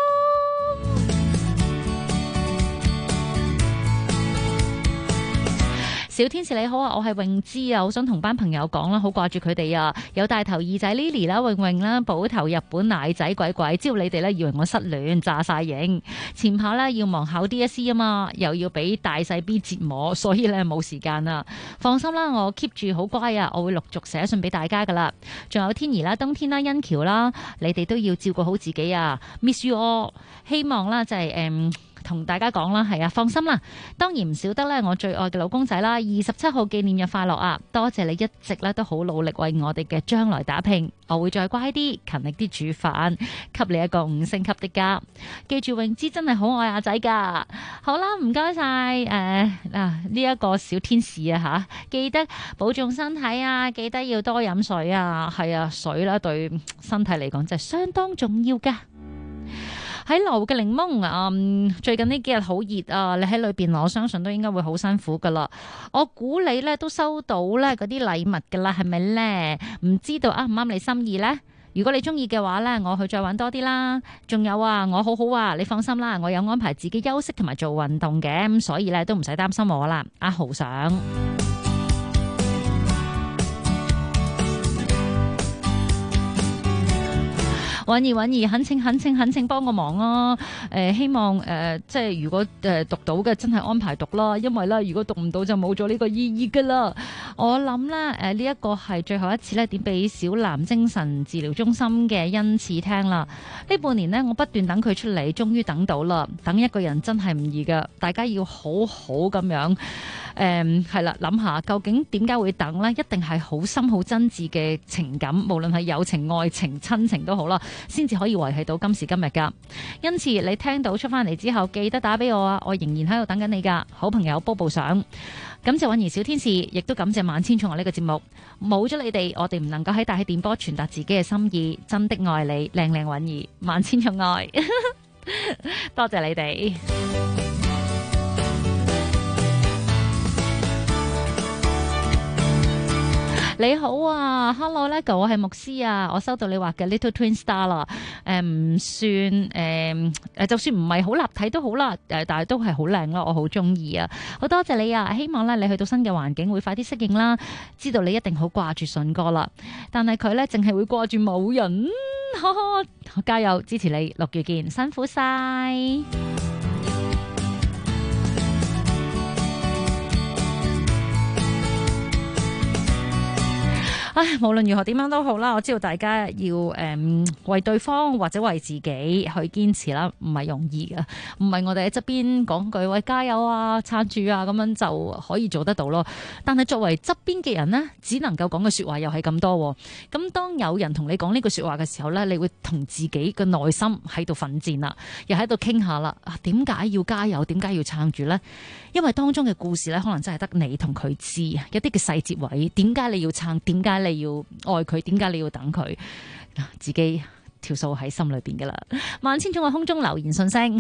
G: 小天使你好啊，我係泳姿啊，好想同班朋友講啦，好掛住佢哋啊，有大頭二仔 Lily 啦、泳泳啦、寶頭日本奶仔鬼鬼，只要你哋咧以為我失戀炸晒型，前排咧要忙考 DSE 啊嘛，又要俾大細 B 折磨，所以咧冇時間啊。放心啦，我 keep 住好乖啊，我會陸續寫信俾大家噶啦。仲有天怡啦、冬天啦、欣橋啦，你哋都要照顧好自己啊 ，miss you all。希望啦就係同大家講啦，係啊，放心啦，當然唔少得咧，我最愛嘅老公仔啦，27號紀念日快樂啊！多謝你一直咧都好努力為我哋嘅將來打拼，我會再乖啲、勤力啲煮飯，給你一個5星級的家。記住泳姿真係好愛阿仔噶。好啦，唔該晒呢一個小天使啊吓，記得保重身體啊，記得要多飲水啊，係啊，水啦對身體嚟講真係相當重要噶。喺樓嘅檸檬最近呢幾日好熱啊！你喺裏邊，我相信都應該會好辛苦噶啦。我估你咧都收到咧嗰啲禮物噶啦，係咪咧？唔知道啱唔啱你心意呢？如果你中意嘅話咧，我去再揾多啲啦。仲有啊，我好好啊，你放心啦，我有安排自己休息同埋做運動嘅，咁所以咧都唔使擔心我啦。阿豪上。允兒，懇請幫個忙啊！希望即係如果讀到嘅真係安排讀啦，因為咧如果讀唔到就冇咗呢個意義噶啦。我諗咧呢一個係最後一次咧點俾小藍精神治療中心嘅恩賜聽啦。呢半年呢，我不斷等佢出嚟，終於等到啦。等一個人真係唔易噶，大家要好好咁樣係啦，諗下究竟點解會等呢？一定係好深好真摯嘅情感，無論係友情、愛情、親情都好啦，先至可以維繫到今時今日噶。因此你聽到出翻嚟之後，記得打俾我啊！我仍然喺度等緊你噶。好朋友Bobo上，感謝允兒小天使，亦都感謝萬千寵愛呢個節目。冇咗你哋，我哋唔能夠喺大氣電波傳達自己嘅心意。真的愛你，靚靚允兒，萬千寵愛，多謝你哋。你好啊 ，Hello Lego， 我係牧師啊，我收到你畫嘅 Little Twin Star 啦，唔算就算唔係好立體都好啦，但係都係好靚咯，我好中意啊，好多謝你啊，希望咧你去到新嘅環境會快啲適應啦，知道你一定好掛住順哥啦，但係佢咧淨係會掛住某人，呵呵，加油支持你，6月見，辛苦晒。 無論如何點樣都好啦，我知道大家要為對方或者為自己去堅持啦，唔係容易㗎，唔係我哋喺側邊講句喂加油啊、撐住啊咁樣就可以做得到咯。但係作為側邊嘅人呢，只能夠講嘅說話又係咁多。咁當有人同你講呢句說話嘅時候呢，你會同自己嘅內心喺度奮戰啦，又喺度傾下啦。點解要加油？點解要撐住呢？因為當中嘅故事呢，可能真係得你同佢知，一啲嘅細節位，點解你要撐？點解你要愛佢？點解你要等佢？自己條數喺心裏邊噶啦。萬千寵愛空中留言訊聲。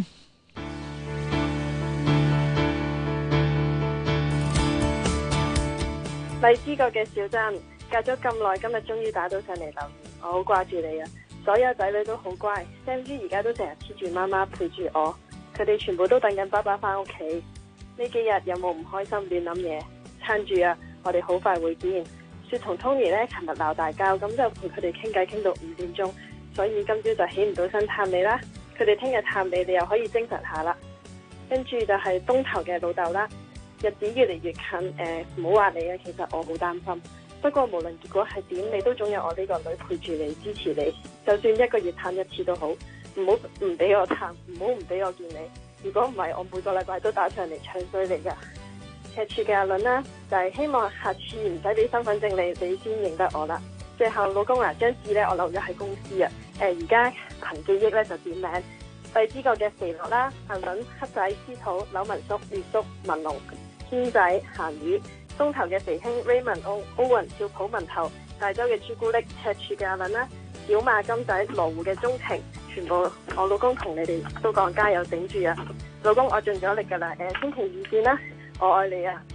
A: 荔枝角嘅小珍，隔咗咁耐，今日終於打到上嚟留言，我好掛住你啊！所有仔女都好乖 ，Sam G 而家都成日黐住媽媽陪住我，佢哋全部都等緊爸爸翻屋企。呢幾日有冇唔開心亂諗嘢？撐住啊！我哋好快會見。雪同 Tony 呢，琴日鬧大交，咁就陪佢哋傾偈傾到5點鐘，所以今朝就起唔到身探你啦。佢哋聽日探你，你又可以精神下啦。跟住就係東頭嘅老豆啦，日子越嚟越近，唔好話你啊，其實我好擔心。不過無論結果係點，你都總有我呢個女陪住你，支持你。就算1個月探1次都好，唔好唔俾我探，唔好唔俾我見你。如果唔係，我每個禮拜都打上嚟唱衰你噶。赤柱嘅阿倫啦，就係希望下次唔使俾身份證你先認得我啦。最後老公啊，張紙咧我留咗喺公司啊，而家憑記憶咧就點名。荔枝角嘅肥樂啦、阿倫、黑仔、司徒、柳文叔、月叔、文龍、軒仔、鹹魚。東頭嘅肥兄 Raymond、歐雲、少普、文頭、大洲嘅朱古力、赤柱嘅阿倫啦、小馬金仔、羅湖嘅鍾情，全部我老公同你哋都講加油頂住啊！老公，我盡咗力噶啦，星期2見啦，我愛你啊！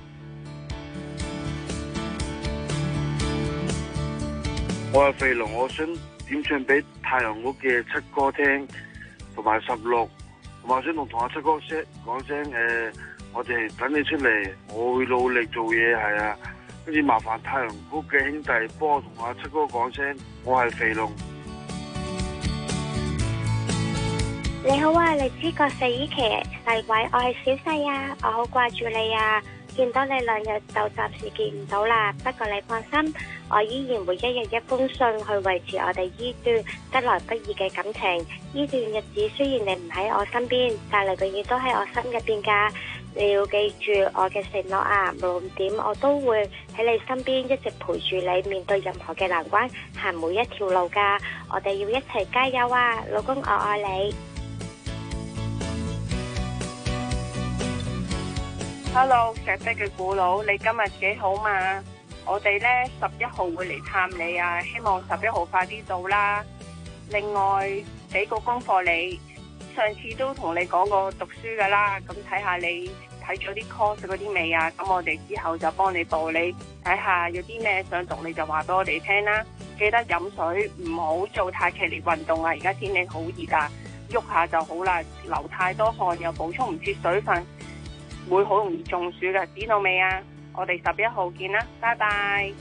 H: 我係肥龍，我想點唱俾太陽屋嘅七哥聽，同埋16，同埋想同阿七哥講聲我哋等你出嚟，我會努力做嘢，係啊。跟住麻煩太陽谷嘅兄弟幫我同阿七哥講聲，我係肥龍。
M: 你好啊，荔枝角4依期細偉，我係小細啊，我好掛住你啊。見到你2日就暫時見唔到啦，不過你放心，我依然會1日1封信去維持我哋依段得來不易嘅感情。依段日子雖然你唔喺我身邊，但係永遠都喺我心入邊噶。你要記住我嘅承諾啊，無論點我都會喺你身邊一直陪住你，面對任何嘅難關，行每一條路噶。我哋要一齊加油啊，老公我愛你。
N: Hello， 石壁嘅古佬，你今日幾好嘛？我哋呢11號會嚟探你啊，希望11號快啲到啦。另外俾個功課你，上次都同你講過讀書噶啦，咁睇下你睇咗啲 course 嗰啲未啊？咁我哋之後就幫你報，你睇下有啲咩想讀，你就話俾我哋聽啦。記得飲水，唔好做太劇烈運動啊！而家天氣好熱啊，喐下就好啦。流太多汗又補充唔切水分，會好容易中暑嘅，知道未啊？我哋11號見啦，拜拜。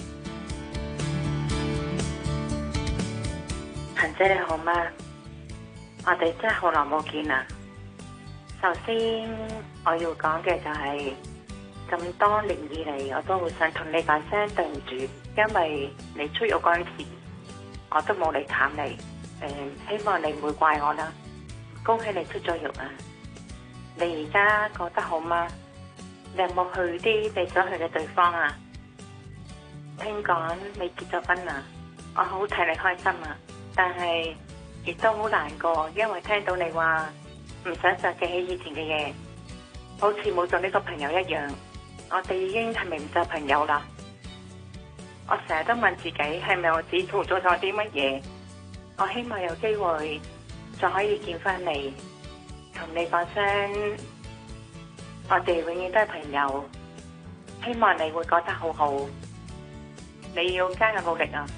O: 陳姐你好嗎？我哋真係好耐冇見啦。首先我要講嘅就係咁多年以嚟，我都好想同你講聲對唔住，因為你出獄嗰陣時，我都冇嚟探你。希望你唔會怪我啦。恭喜你出咗獄啊！你而家過得好嗎？你有冇去啲你想去嘅地方啊？聽講你結咗婚啦，我好替你開心啊！但係亦都好難過，因為聽到你話唔想再記起以前嘅嘢，好似冇做呢個朋友一樣。我哋已經係咪唔做朋友啦？我成日都問自己，係咪我自己做咗啲乜嘢？我希望有機會再可以見翻你，同你講聲，我哋永遠都係朋友。希望你會覺得好好，你要加油努力啊！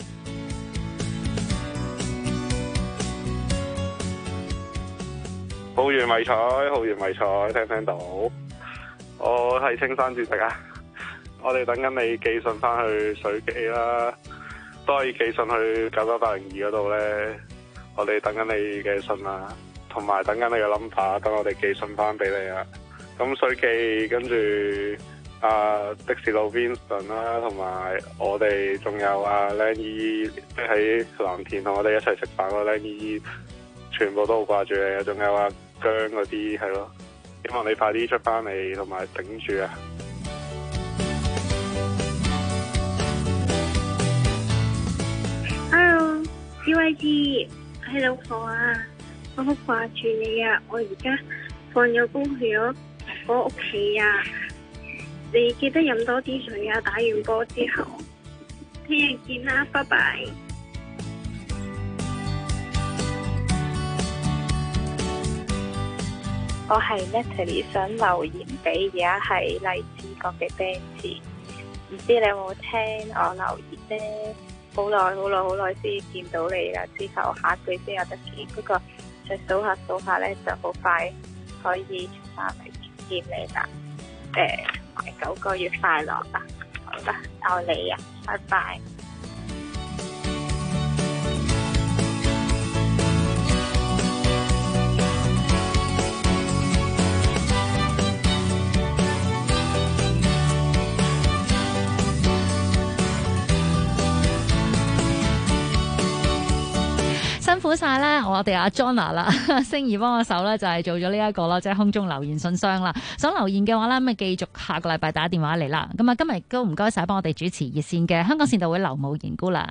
H: 好完迷彩，好完迷彩，聽唔聽到？我係青山主席啊！我哋等緊你寄信翻去水記啦，都可以寄信去99802嗰度咧。我哋等緊你嘅信啊，同埋等緊你嘅 number，等我哋寄信翻俾你啊。咁水記跟住
E: 的士路邊順啦，同埋我哋仲有靚姨姨，即係喺藍田同我哋一齊食飯嗰靚姨姨，全部都好掛住你啊！仲有姜嗰啲係咯，希望你快啲出翻嚟同埋頂住啊！
Q: 小慧姐，係老婆啊，我好掛住你啊！我而家放咗工去咗我屋企啊，你記得飲多啲水啊！打完波之後，聽日見啦，拜拜。
R: 我係 Natalie， 想留言俾而家係荔枝角嘅 Benji， 唔知你有冇聽我留言呢？好耐先見到你啦，之後下句先有得見，不過再數下咧，就好快可以翻嚟見你啦。同埋9個月快樂啦！好啦，愛你啊，拜拜。
G: 辛苦晒咧，我哋阿 Jonna 啦，星兒幫我手咧，就係做咗呢一個啦，即係空中留言信箱啦。想留言嘅話咧，咁啊繼續下個禮拜打電話嚟啦。咁啊，今日都唔該晒幫我哋主持熱線嘅香港善導會劉慕賢姑娘。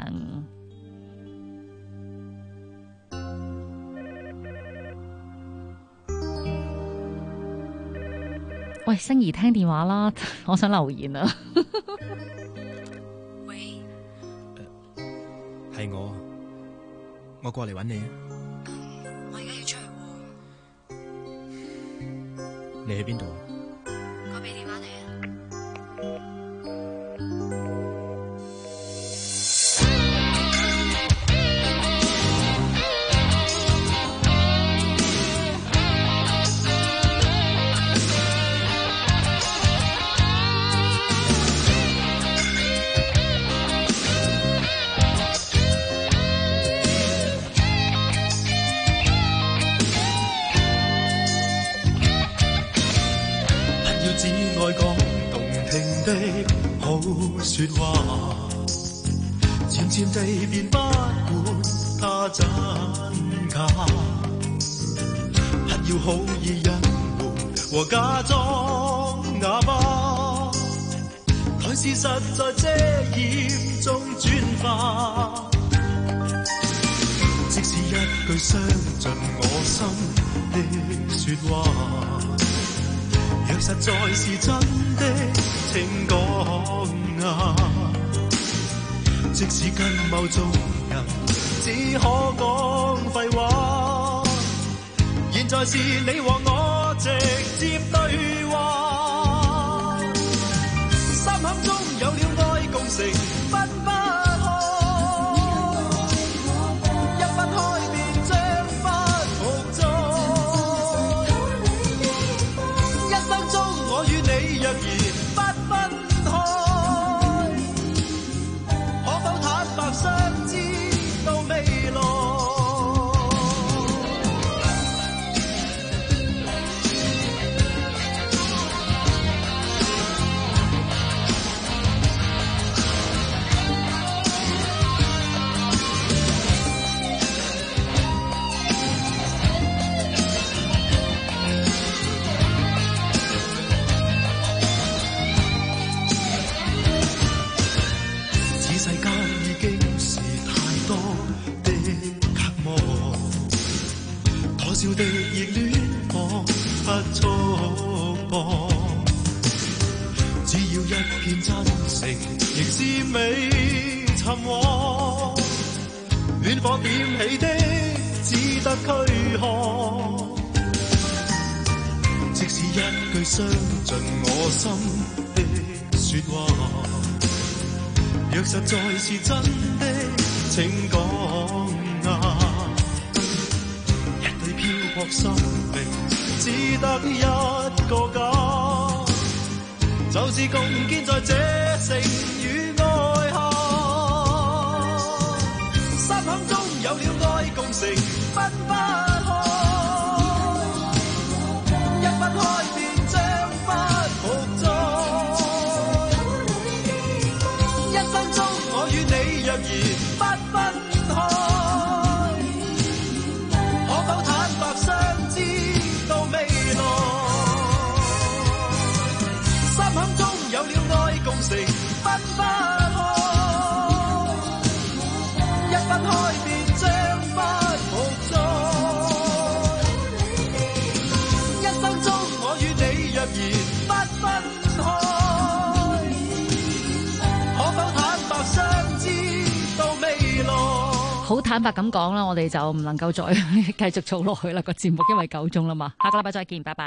G: 喂，星兒聽電話啦，我想留言啊。
S: 喂，係我過嚟揾你啊！ 我而家要出去喎。 你喺邊度？ 我俾電話你啊。
P: 好說話，漸漸地便不管它真假，不要好意隱瞞和假裝啞巴，台事實在遮掩中轉化，即使一句傷盡我心的說話，若實在是真的請講啊！即使跟某種人只可講廢話，現在是你和我直接對話，心坎中有了愛共乘，分不開，一分開便將不服眾，一生中我與你若然相知到未來，此世間已經是太多的隔膜，可笑的熱戀彷不束縛，只要一片真誠，亦是美尋獲，暖火點起的只得軀殼，即使一句傷盡我心的說話，若實在是真的，請講啊！一對漂泊生命，只得一個家，就是共建在這城與愛下。心坎中有了愛共乘，分不開，一分開便將不服眾。 分開，可否坦白相知到未來？
G: 好坦白咁講啦，我哋就唔能夠再繼續做落去啦個節目，因為夠鐘啦嘛。下個禮拜再見，拜拜。